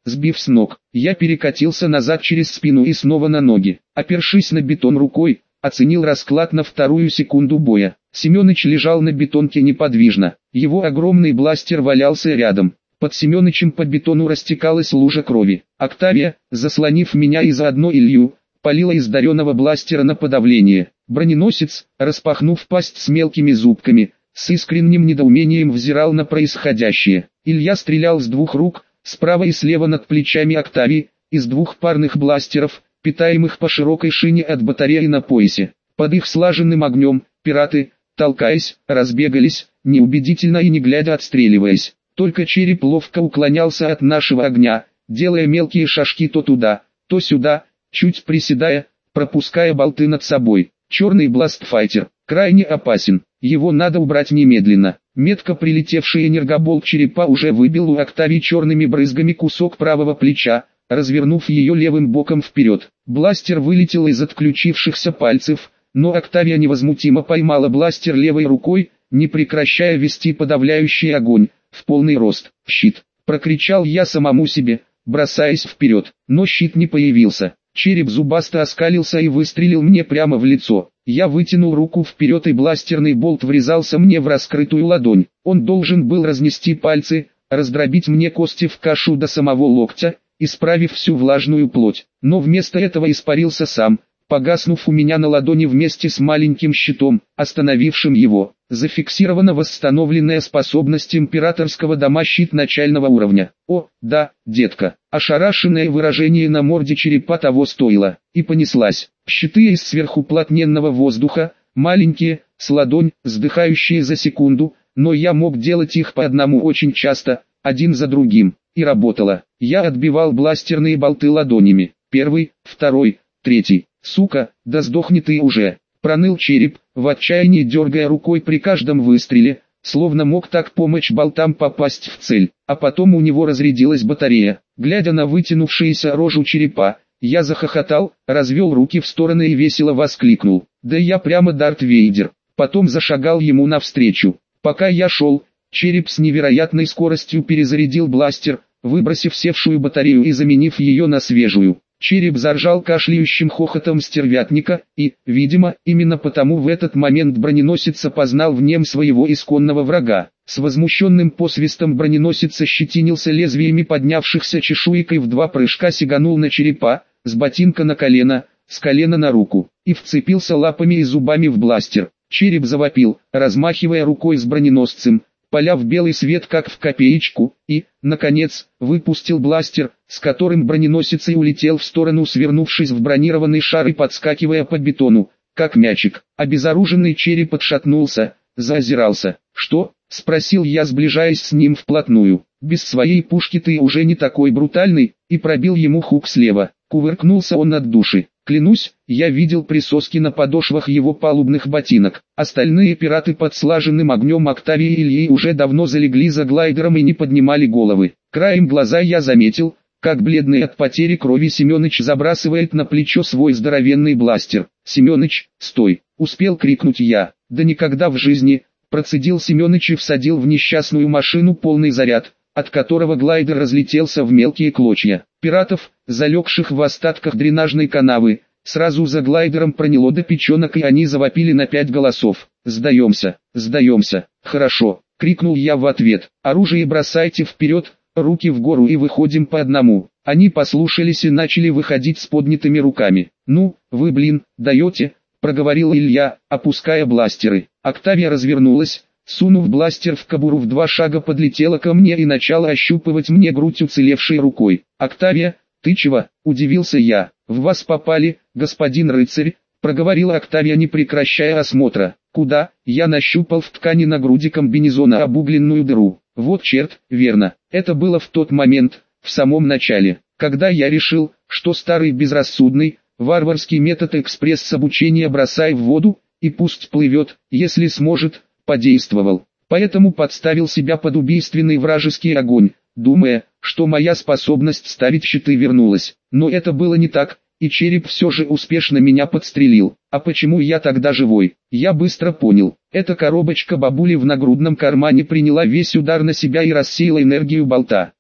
сбив с ног. Я перекатился назад через спину и снова на ноги. Опершись на бетон рукой, оценил расклад на вторую секунду боя. Семёныч лежал на бетонке неподвижно. Его огромный бластер валялся рядом. Под Семёнычем по бетону растекалась лужа крови. Октавия, заслонив меня и заодно Илью, палила из дареного бластера на подавление. Броненосец, распахнув пасть с мелкими зубками, с искренним недоумением взирал на происходящее. Илья стрелял с двух рук, справа и слева над плечами Октавии, из двух парных бластеров, питаемых по широкой шине от батареи на поясе. Под их слаженным огнем, пираты, толкаясь, разбегались, неубедительно и не глядя отстреливаясь. Только череп ловко уклонялся от нашего огня, делая мелкие шажки то туда, то сюда, чуть приседая, пропуская болты над собой. Черный бластфайтер, крайне опасен, его надо убрать немедленно. Метко прилетевший энергоболт черепа уже выбил у Октавии черными брызгами кусок правого плеча, развернув ее левым боком вперед. Бластер вылетел из отключившихся пальцев, но Октавия невозмутимо поймала бластер левой рукой, не прекращая вести подавляющий огонь, в полный рост. «Щит!» — прокричал я самому себе, бросаясь вперед, но щит не появился. Череп зубасто оскалился и выстрелил мне прямо в лицо. Я вытянул руку вперед, и бластерный болт врезался мне в раскрытую ладонь. Он должен был разнести пальцы, раздробить мне кости в кашу до самого локтя, исправив всю влажную плоть. Но вместо этого испарился сам, погаснув у меня на ладони вместе с маленьким щитом, остановившим его. Зафиксирована восстановленная способность императорского дома щит начального уровня. О, да, детка. Ошарашенное выражение на морде черепа того стоило. И понеслась. Щиты из сверхуплотненного воздуха, маленькие, с ладонь, вздыхающие за секунду, но я мог делать их по одному очень часто, один за другим. И работало. Я отбивал бластерные болты ладонями. Первый, второй, третий. Сука, да сдохни ты уже. Проныл череп, в отчаянии дергая рукой при каждом выстреле, словно мог так помочь болтам попасть в цель. А потом у него разрядилась батарея. Глядя на вытянувшуюся рожу черепа, я захохотал, развел руки в стороны и весело воскликнул: «Да я прямо Дарт Вейдер!» Потом зашагал ему навстречу. Пока я шел, череп с невероятной скоростью перезарядил бластер, выбросив севшую батарею и заменив ее на свежую. Череп заржал кашляющим хохотом стервятника, и, видимо, именно потому в этот момент броненосец опознал в нем своего исконного врага. С возмущенным посвистом броненосец ощетинился лезвиями поднявшихся чешуек и в два прыжка сиганул на черепа, с ботинка на колено, с колена на руку, и вцепился лапами и зубами в бластер. Череп завопил, размахивая рукой с броненосцем, поля в белый свет как в копеечку, и, наконец, выпустил бластер, с которым броненосец и улетел в сторону, свернувшись в бронированный шар и подскакивая по бетону, как мячик. Обезоруженный череп отшатнулся, заозирался. «Что?» — спросил я, сближаясь с ним вплотную. «Без своей пушки ты уже не такой брутальный», и пробил ему хук слева. Кувыркнулся он от души. Клянусь, я видел присоски на подошвах его палубных ботинок. Остальные пираты под слаженным огнем Октавии и Ильи уже давно залегли за глайдером и не поднимали головы. Краем глаза я заметил, как бледный от потери крови Семёныч забрасывает на плечо свой здоровенный бластер. «Семёныч, стой!» — успел крикнуть я. «Да никогда в жизни!» — процедил Семёныч и всадил в несчастную машину полный заряд, от которого глайдер разлетелся в мелкие клочья. Пиратов, залегших в остатках дренажной канавы, сразу за глайдером проняло до печенок, и они завопили на 5 голосов. «Сдаемся! Сдаемся! Хорошо!» — крикнул я в ответ. «Оружие бросайте вперед, руки в гору и выходим по одному». Они послушались и начали выходить с поднятыми руками. «Ну, вы, блин, даете!» — проговорил Илья, опуская бластеры. Октавия развернулась, сунув бластер в кобуру, в 2 шага подлетела ко мне и начала ощупывать мне грудь уцелевшей рукой. «Октавия, ты чего?» — удивился я. «В вас попали, господин рыцарь», — проговорила Октавия, не прекращая осмотра. «Куда?» — я нащупал в ткани на груди комбинезона обугленную дыру. «Вот черт, верно. Это было в тот момент, в самом начале, когда я решил, что старый безрассудный, варварский метод экспресс-обучения бросай в воду, и пусть плывет, если сможет, подействовал. Поэтому подставил себя под убийственный вражеский огонь, думая, что моя способность ставить щиты вернулась. Но это было не так, и череп все же успешно меня подстрелил. А почему я тогда живой? Я быстро понял. Эта коробочка бабули в нагрудном кармане приняла весь удар на себя и рассеяла энергию болта.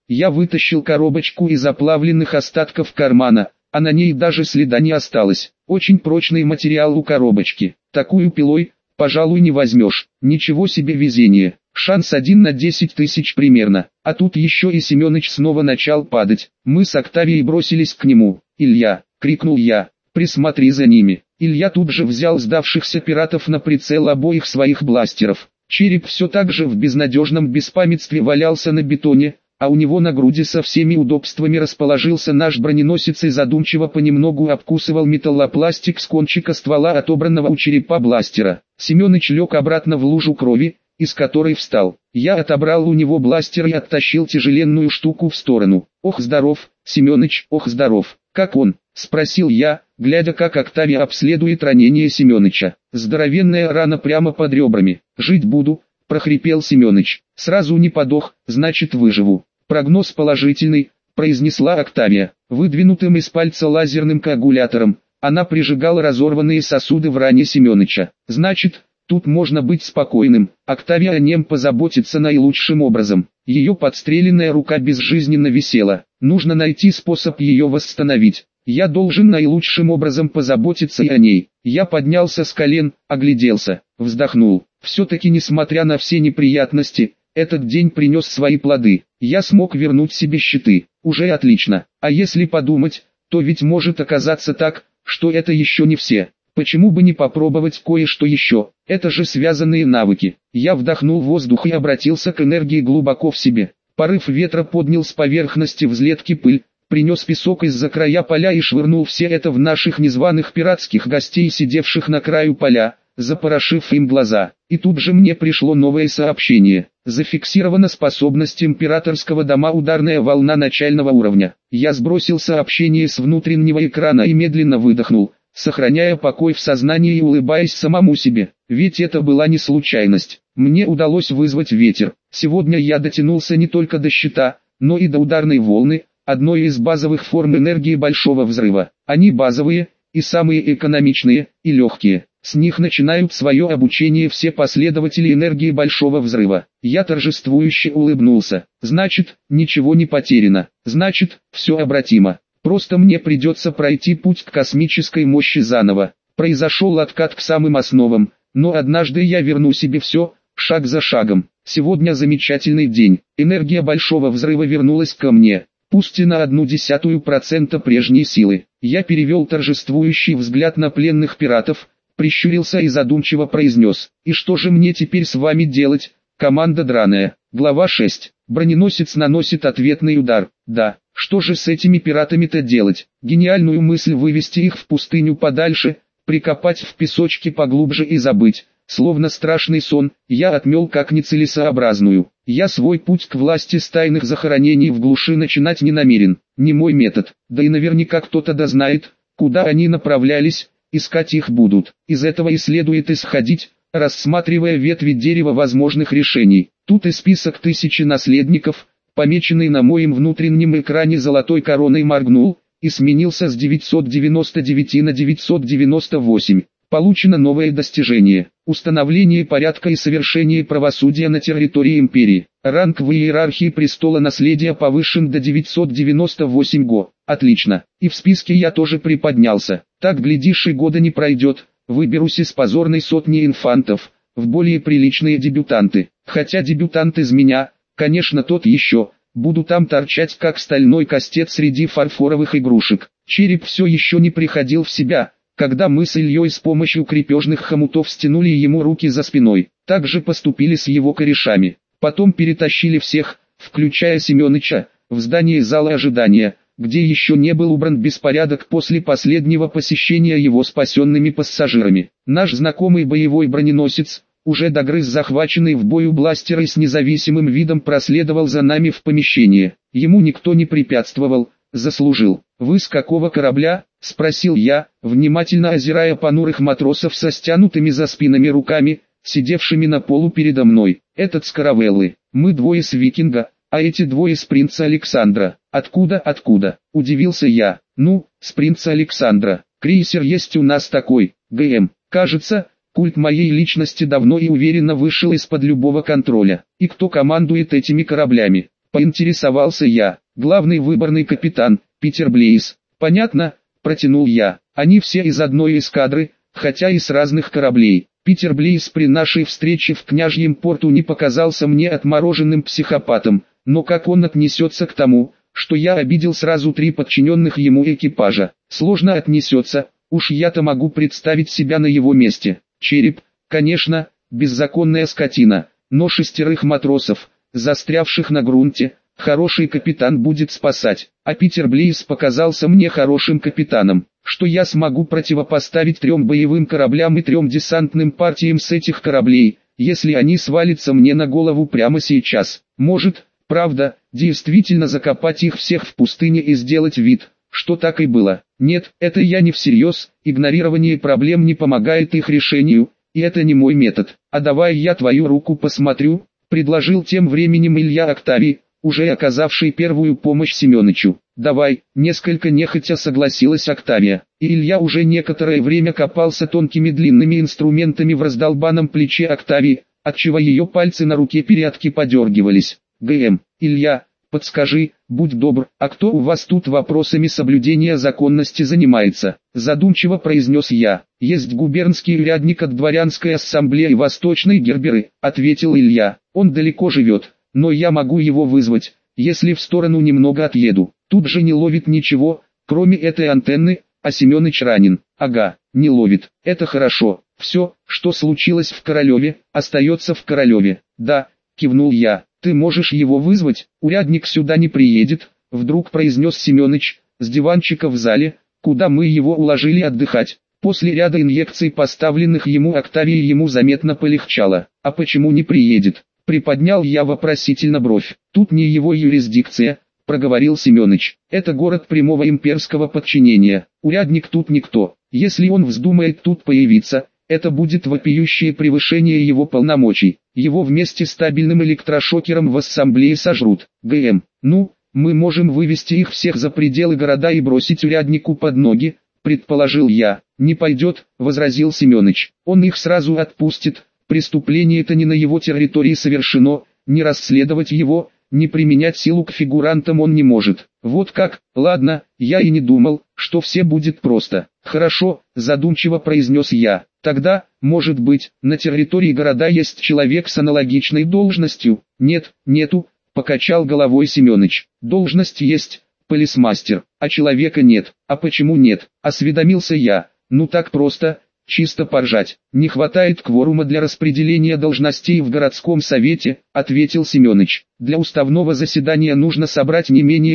Я вытащил коробочку из оплавленных остатков кармана, а на ней даже следа не осталось. Очень прочный материал у коробочки. Такую пилой, пожалуй, не возьмешь. Ничего себе везение. Шанс 1 на 10 тысяч примерно. А тут еще и Семёныч снова начал падать. Мы с Октавией бросились к нему. «Илья!» — крикнул я. «Присмотри за ними!» Илья тут же взял сдавшихся пиратов на прицел обоих своих бластеров. Череп все так же в безнадежном беспамятстве валялся на бетоне, а у него на груди со всеми удобствами расположился наш броненосец и задумчиво понемногу обкусывал металлопластик с кончика ствола отобранного у черепа бластера. Семёныч лег обратно в лужу крови, из которой встал. Я отобрал у него бластер и оттащил тяжеленную штуку в сторону. «Ох, здоров, Семёныч, ох, здоров!» «Как он?» — спросил я, глядя, как Октавия обследует ранение Семёныча. «Здоровенная рана прямо под ребрами. Жить буду», — прохрипел Семёныч. «Сразу не подох, значит выживу». «Прогноз положительный», — произнесла Октавия. Выдвинутым из пальца лазерным коагулятором она прижигала разорванные сосуды в ране Семёныча. «Значит, тут можно быть спокойным. Октавия о нем позаботится наилучшим образом. Ее подстреленная рука безжизненно висела. Нужно найти способ ее восстановить. Я должен наилучшим образом позаботиться и о ней». Я поднялся с колен, огляделся, вздохнул. Все-таки несмотря на все неприятности, этот день принес свои плоды. Я смог вернуть себе щиты. Уже отлично. А если подумать, то ведь может оказаться так, что это еще не все. Почему бы не попробовать кое-что еще? Это же связанные навыки. Я вдохнул воздух и обратился к энергии глубоко в себе. Порыв ветра поднял с поверхности взлетки пыль, принес песок из-за края поля и швырнул все это в наших незваных пиратских гостей, сидевших на краю поля, запорошив им глаза. И тут же мне пришло новое сообщение. Зафиксирована способность императорского дома ударная волна начального уровня. Я сбросил сообщение с внутреннего экрана и медленно выдохнул, сохраняя покой в сознании и улыбаясь самому себе. Ведь это была не случайность. Мне удалось вызвать ветер. Сегодня я дотянулся не только до щита, но и до ударной волны, одной из базовых форм энергии большого взрыва. Они базовые, и самые экономичные, и легкие. С них начинают свое обучение все последователи энергии большого взрыва. Я торжествующе улыбнулся. Значит, ничего не потеряно. Значит, все обратимо. Просто мне придется пройти путь к космической мощи заново. Произошел откат к самым основам, но однажды я верну себе все, шаг за шагом. Сегодня замечательный день. Энергия большого взрыва вернулась ко мне. Пусть и на 0,1% прежней силы. Я перевел торжествующий взгляд на пленных пиратов, прищурился и задумчиво произнес: «И что же мне теперь с вами делать, команда драная?» Глава 6. Броненосец наносит ответный удар. Да, что же с этими пиратами-то делать? Гениальную мысль вывести их в пустыню подальше, прикопать в песочке поглубже и забыть. Словно страшный сон, я отмел как нецелесообразную. Я свой путь к власти с тайных захоронений в глуши начинать не намерен. Не мой метод. Да и наверняка кто-то дознает, куда они направлялись. Искать их будут. Из этого и следует исходить, рассматривая ветви дерева возможных решений. Тут и список 1000 наследников, помеченный на моем внутреннем экране золотой короной, моргнул и сменился с 999 на 998. Получено новое достижение. Установление порядка и совершение правосудия на территории империи. Ранг в иерархии престола наследия повышен до 998 го. Отлично. И в списке я тоже приподнялся. Так, глядишь, и года не пройдет. Выберусь из позорной сотни инфантов в более приличные дебютанты. Хотя дебютант из меня, конечно, тот еще. Буду там торчать как стальной кастет среди фарфоровых игрушек. Череп все еще не приходил в себя, когда мы с Ильей с помощью крепежных хомутов стянули ему руки за спиной. Так же поступили с его корешами. Потом перетащили всех, включая Семёныча, в здание зала ожидания, где еще не был убран беспорядок после последнего посещения его спасенными пассажирами. Наш знакомый боевой броненосец, уже догрыз захваченный в бою бластер, и с независимым видом проследовал за нами в помещение. Ему никто не препятствовал, заслужил. «Вы с какого корабля?» — спросил я, внимательно озирая понурых матросов со стянутыми за спинами руками, сидевшими на полу передо мной. «Этот с каравеллы. Мы двое с Викинга, а эти двое с принца Александра». Откуда?» — удивился я. «Ну, с принца Александра. Крейсер есть у нас такой, ГМ. Кажется, культ моей личности давно и уверенно вышел из-под любого контроля. И кто командует этими кораблями?» Поинтересовался я. Главный выборный капитан, Питер Блейз. Понятно, протянул я. Они все из одной эскадры, хотя и с разных кораблей. Питер Блейз при нашей встрече в Княжьем порту не показался мне отмороженным психопатом, но как он отнесется к тому, что я обидел сразу 3 подчиненных ему экипажа? Сложно отнесется, уж я-то могу представить себя на его месте. Череп, конечно, беззаконная скотина, но 6 матросов, застрявших на грунте, хороший капитан будет спасать, а Питер Блейз показался мне хорошим капитаном. Что я смогу противопоставить 3 боевым кораблям и 3 десантным партиям с этих кораблей, если они свалятся мне на голову прямо сейчас? Может, правда, действительно закопать их всех в пустыне и сделать вид, что так и было? Нет, это я не всерьез, игнорирование проблем не помогает их решению, и это не мой метод. А давай я твою руку посмотрю, предложил тем временем Илья Октавий, уже оказавший первую помощь Семёнычу. «Давай», — несколько нехотя согласилась Октавия, и Илья уже некоторое время копался тонкими длинными инструментами в раздолбанном плече Октавии, отчего ее пальцы на руке периодки подергивались. «ГМ, Илья, подскажи, будь добр, а кто у вас тут вопросами соблюдения законности занимается?» Задумчиво произнес я. «Есть губернский урядник от дворянской ассамблеи Восточной Герберы», — ответил Илья. «Он далеко живет, но я могу его вызвать, если в сторону немного отъеду. Тут же не ловит ничего, кроме этой антенны, а Семёныч ранен». «Ага, не ловит, это хорошо. Все, что случилось в Королеве, остается в Королеве». «Да», — кивнул я. «Ты можешь его вызвать, урядник сюда не приедет», — вдруг произнес Семёныч, с диванчика в зале, куда мы его уложили отдыхать. После ряда инъекций, поставленных ему Октавией, ему заметно полегчало. «А почему не приедет?» — приподнял я вопросительно бровь. «Тут не его юрисдикция», — проговорил Семёныч. «Это город прямого имперского подчинения. Урядник тут никто. Если он вздумает тут появиться, это будет вопиющее превышение его полномочий. Его вместе с стабильным электрошокером в ассамблее сожрут. ГМ, ну, мы можем вывести их всех за пределы города и бросить уряднику под ноги», — предположил я. «Не пойдет», — возразил Семёныч. «Он их сразу отпустит. Преступление-то не на его территории совершено, не расследовать его, не применять силу к фигурантам он не может». «Вот как? Ладно, я и не думал, что все будет просто». «Хорошо», — задумчиво произнес я. «Тогда, может быть, на территории города есть человек с аналогичной должностью?» «Нет, нету», — покачал головой Семёныч. «Должность есть, полисмастер, а человека нет». «А почему нет?» — осведомился я. «Ну так просто, чисто поржать. Не хватает кворума для распределения должностей в городском совете», — ответил Семёныч. «Для уставного заседания нужно собрать не менее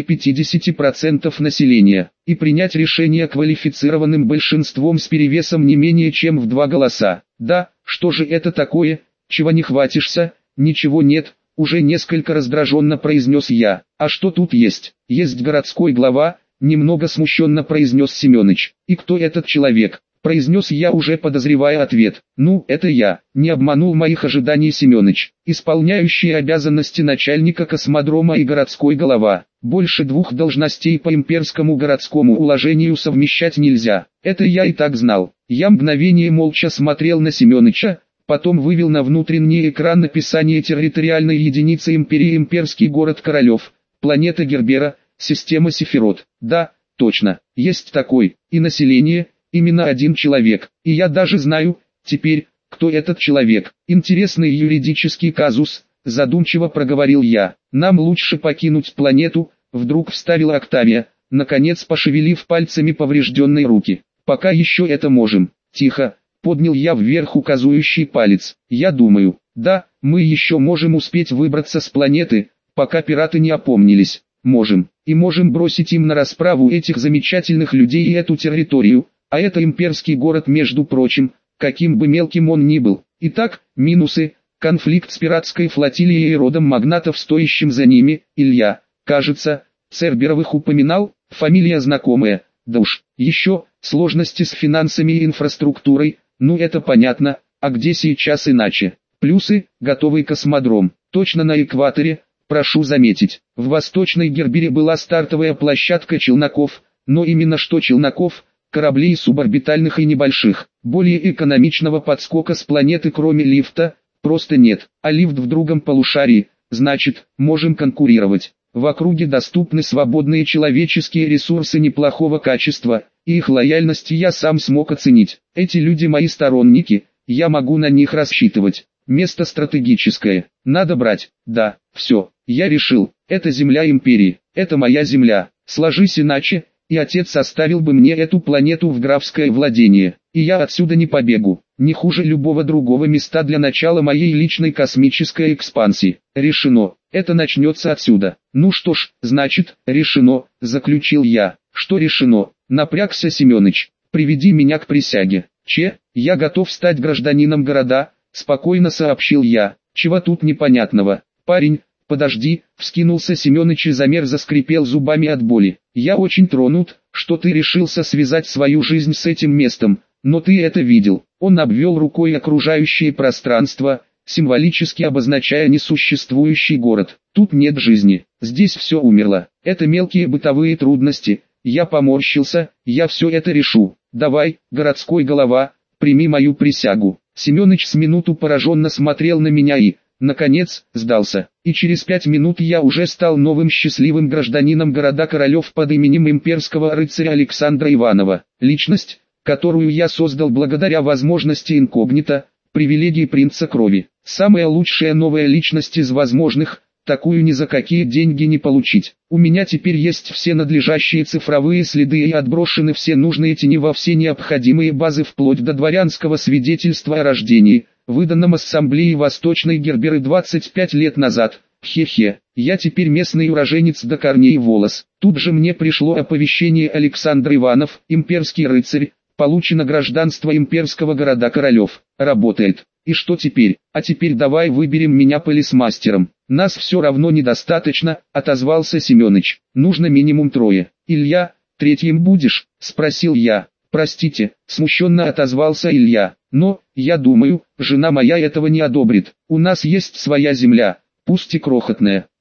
50% населения и принять решение квалифицированным большинством с перевесом не менее чем в 2 голоса. Да, что же это такое, чего не хватишься?» «Ничего нет», — уже несколько раздраженно произнес я. «А что тут есть?» «Есть городской глава», — немного смущенно произнес Семёныч. «И кто этот человек?» Произнес я, уже подозревая ответ. «Ну, это я», — не обманул моих ожиданий Семёныч. «Исполняющий обязанности начальника космодрома и городской глава. Больше 2 должностей по имперскому городскому уложению совмещать нельзя. Это я и так знал». Я мгновение молча смотрел на Семёныча, потом вывел на внутренний экран написание территориальной единицы империи: имперский город Королев, планета Гербера, система Сефирот. Да, точно, есть такой, и население — именно 1 человек, и я даже знаю, теперь, кто этот человек. Интересный юридический казус, задумчиво проговорил я. «Нам лучше покинуть планету», — вдруг вставила Октавия, наконец пошевелив пальцами поврежденной руки. «Пока еще это можем». «Тихо», — поднял я вверх указующий палец. «Я думаю, да, мы еще можем успеть выбраться с планеты, пока пираты не опомнились. Можем, и можем бросить им на расправу этих замечательных людей и эту территорию. А это имперский город, между прочим, каким бы мелким он ни был. Итак, минусы: конфликт с пиратской флотилией и родом магнатов, стоящим за ними. Илья, кажется, Церберовых упоминал, фамилия знакомая. Да уж, еще, сложности с финансами и инфраструктурой, ну это понятно, а где сейчас иначе? Плюсы: готовый космодром, точно на экваторе, прошу заметить. В Восточной Гербере была стартовая площадка челноков, но именно что челноков, кораблей суборбитальных и небольших. Более экономичного подскока с планеты, кроме лифта, просто нет. А лифт в другом полушарии, значит, можем конкурировать. В округе доступны свободные человеческие ресурсы неплохого качества, и их лояльность я сам смог оценить. Эти люди мои сторонники, я могу на них рассчитывать. Место стратегическое, надо брать. Да, все, я решил, это земля империи, это моя земля. Сложись иначе, и отец оставил бы мне эту планету в графское владение, и я отсюда не побегу. Не хуже любого другого места для начала моей личной космической экспансии. Решено, это начнется отсюда. Ну что ж, значит, решено, заключил я. Что решено? Напрягся Семёныч. Приведи меня к присяге. Я готов стать гражданином города, спокойно сообщил я. Чего тут непонятного? Парень, подожди, вскинулся Семёныч и замер, скрипел зубами от боли. Я очень тронут, что ты решился связать свою жизнь с этим местом, но ты это видел. Он обвел рукой окружающее пространство, символически обозначая несуществующий город. Тут нет жизни, здесь все умерло. Это мелкие бытовые трудности. Я поморщился, я все это решу. Давай, городской голова, прими мою присягу. Семёныч с минуту пораженно смотрел на меня и, наконец, сдался. И через 5 минут я уже стал новым счастливым гражданином города Королев под именем имперского рыцаря Александра Иванова. Личность, которую я создал благодаря возможности инкогнито, привилегии принца крови. Самая лучшая новая личность из возможных, такую ни за какие деньги не получить. У меня теперь есть все надлежащие цифровые следы и отброшены все нужные тени во все необходимые базы вплоть до дворянского свидетельства о рождении, выданном Ассамблеей Восточной Герберы 25 лет назад. Хе-хе, я теперь местный уроженец до корней волос. Тут же мне пришло оповещение: Александр Иванов, имперский рыцарь, получено гражданство имперского города Королев. Работает. И что теперь? А теперь давай выберем меня полисмастером. Нас все равно недостаточно, отозвался Семёныч. Нужно минимум 3. Илья, третьим будешь? Спросил я. Простите, смущенно отозвался Илья. Но, я думаю, жена моя этого не одобрит. У нас есть своя земля, пусть и крохотная.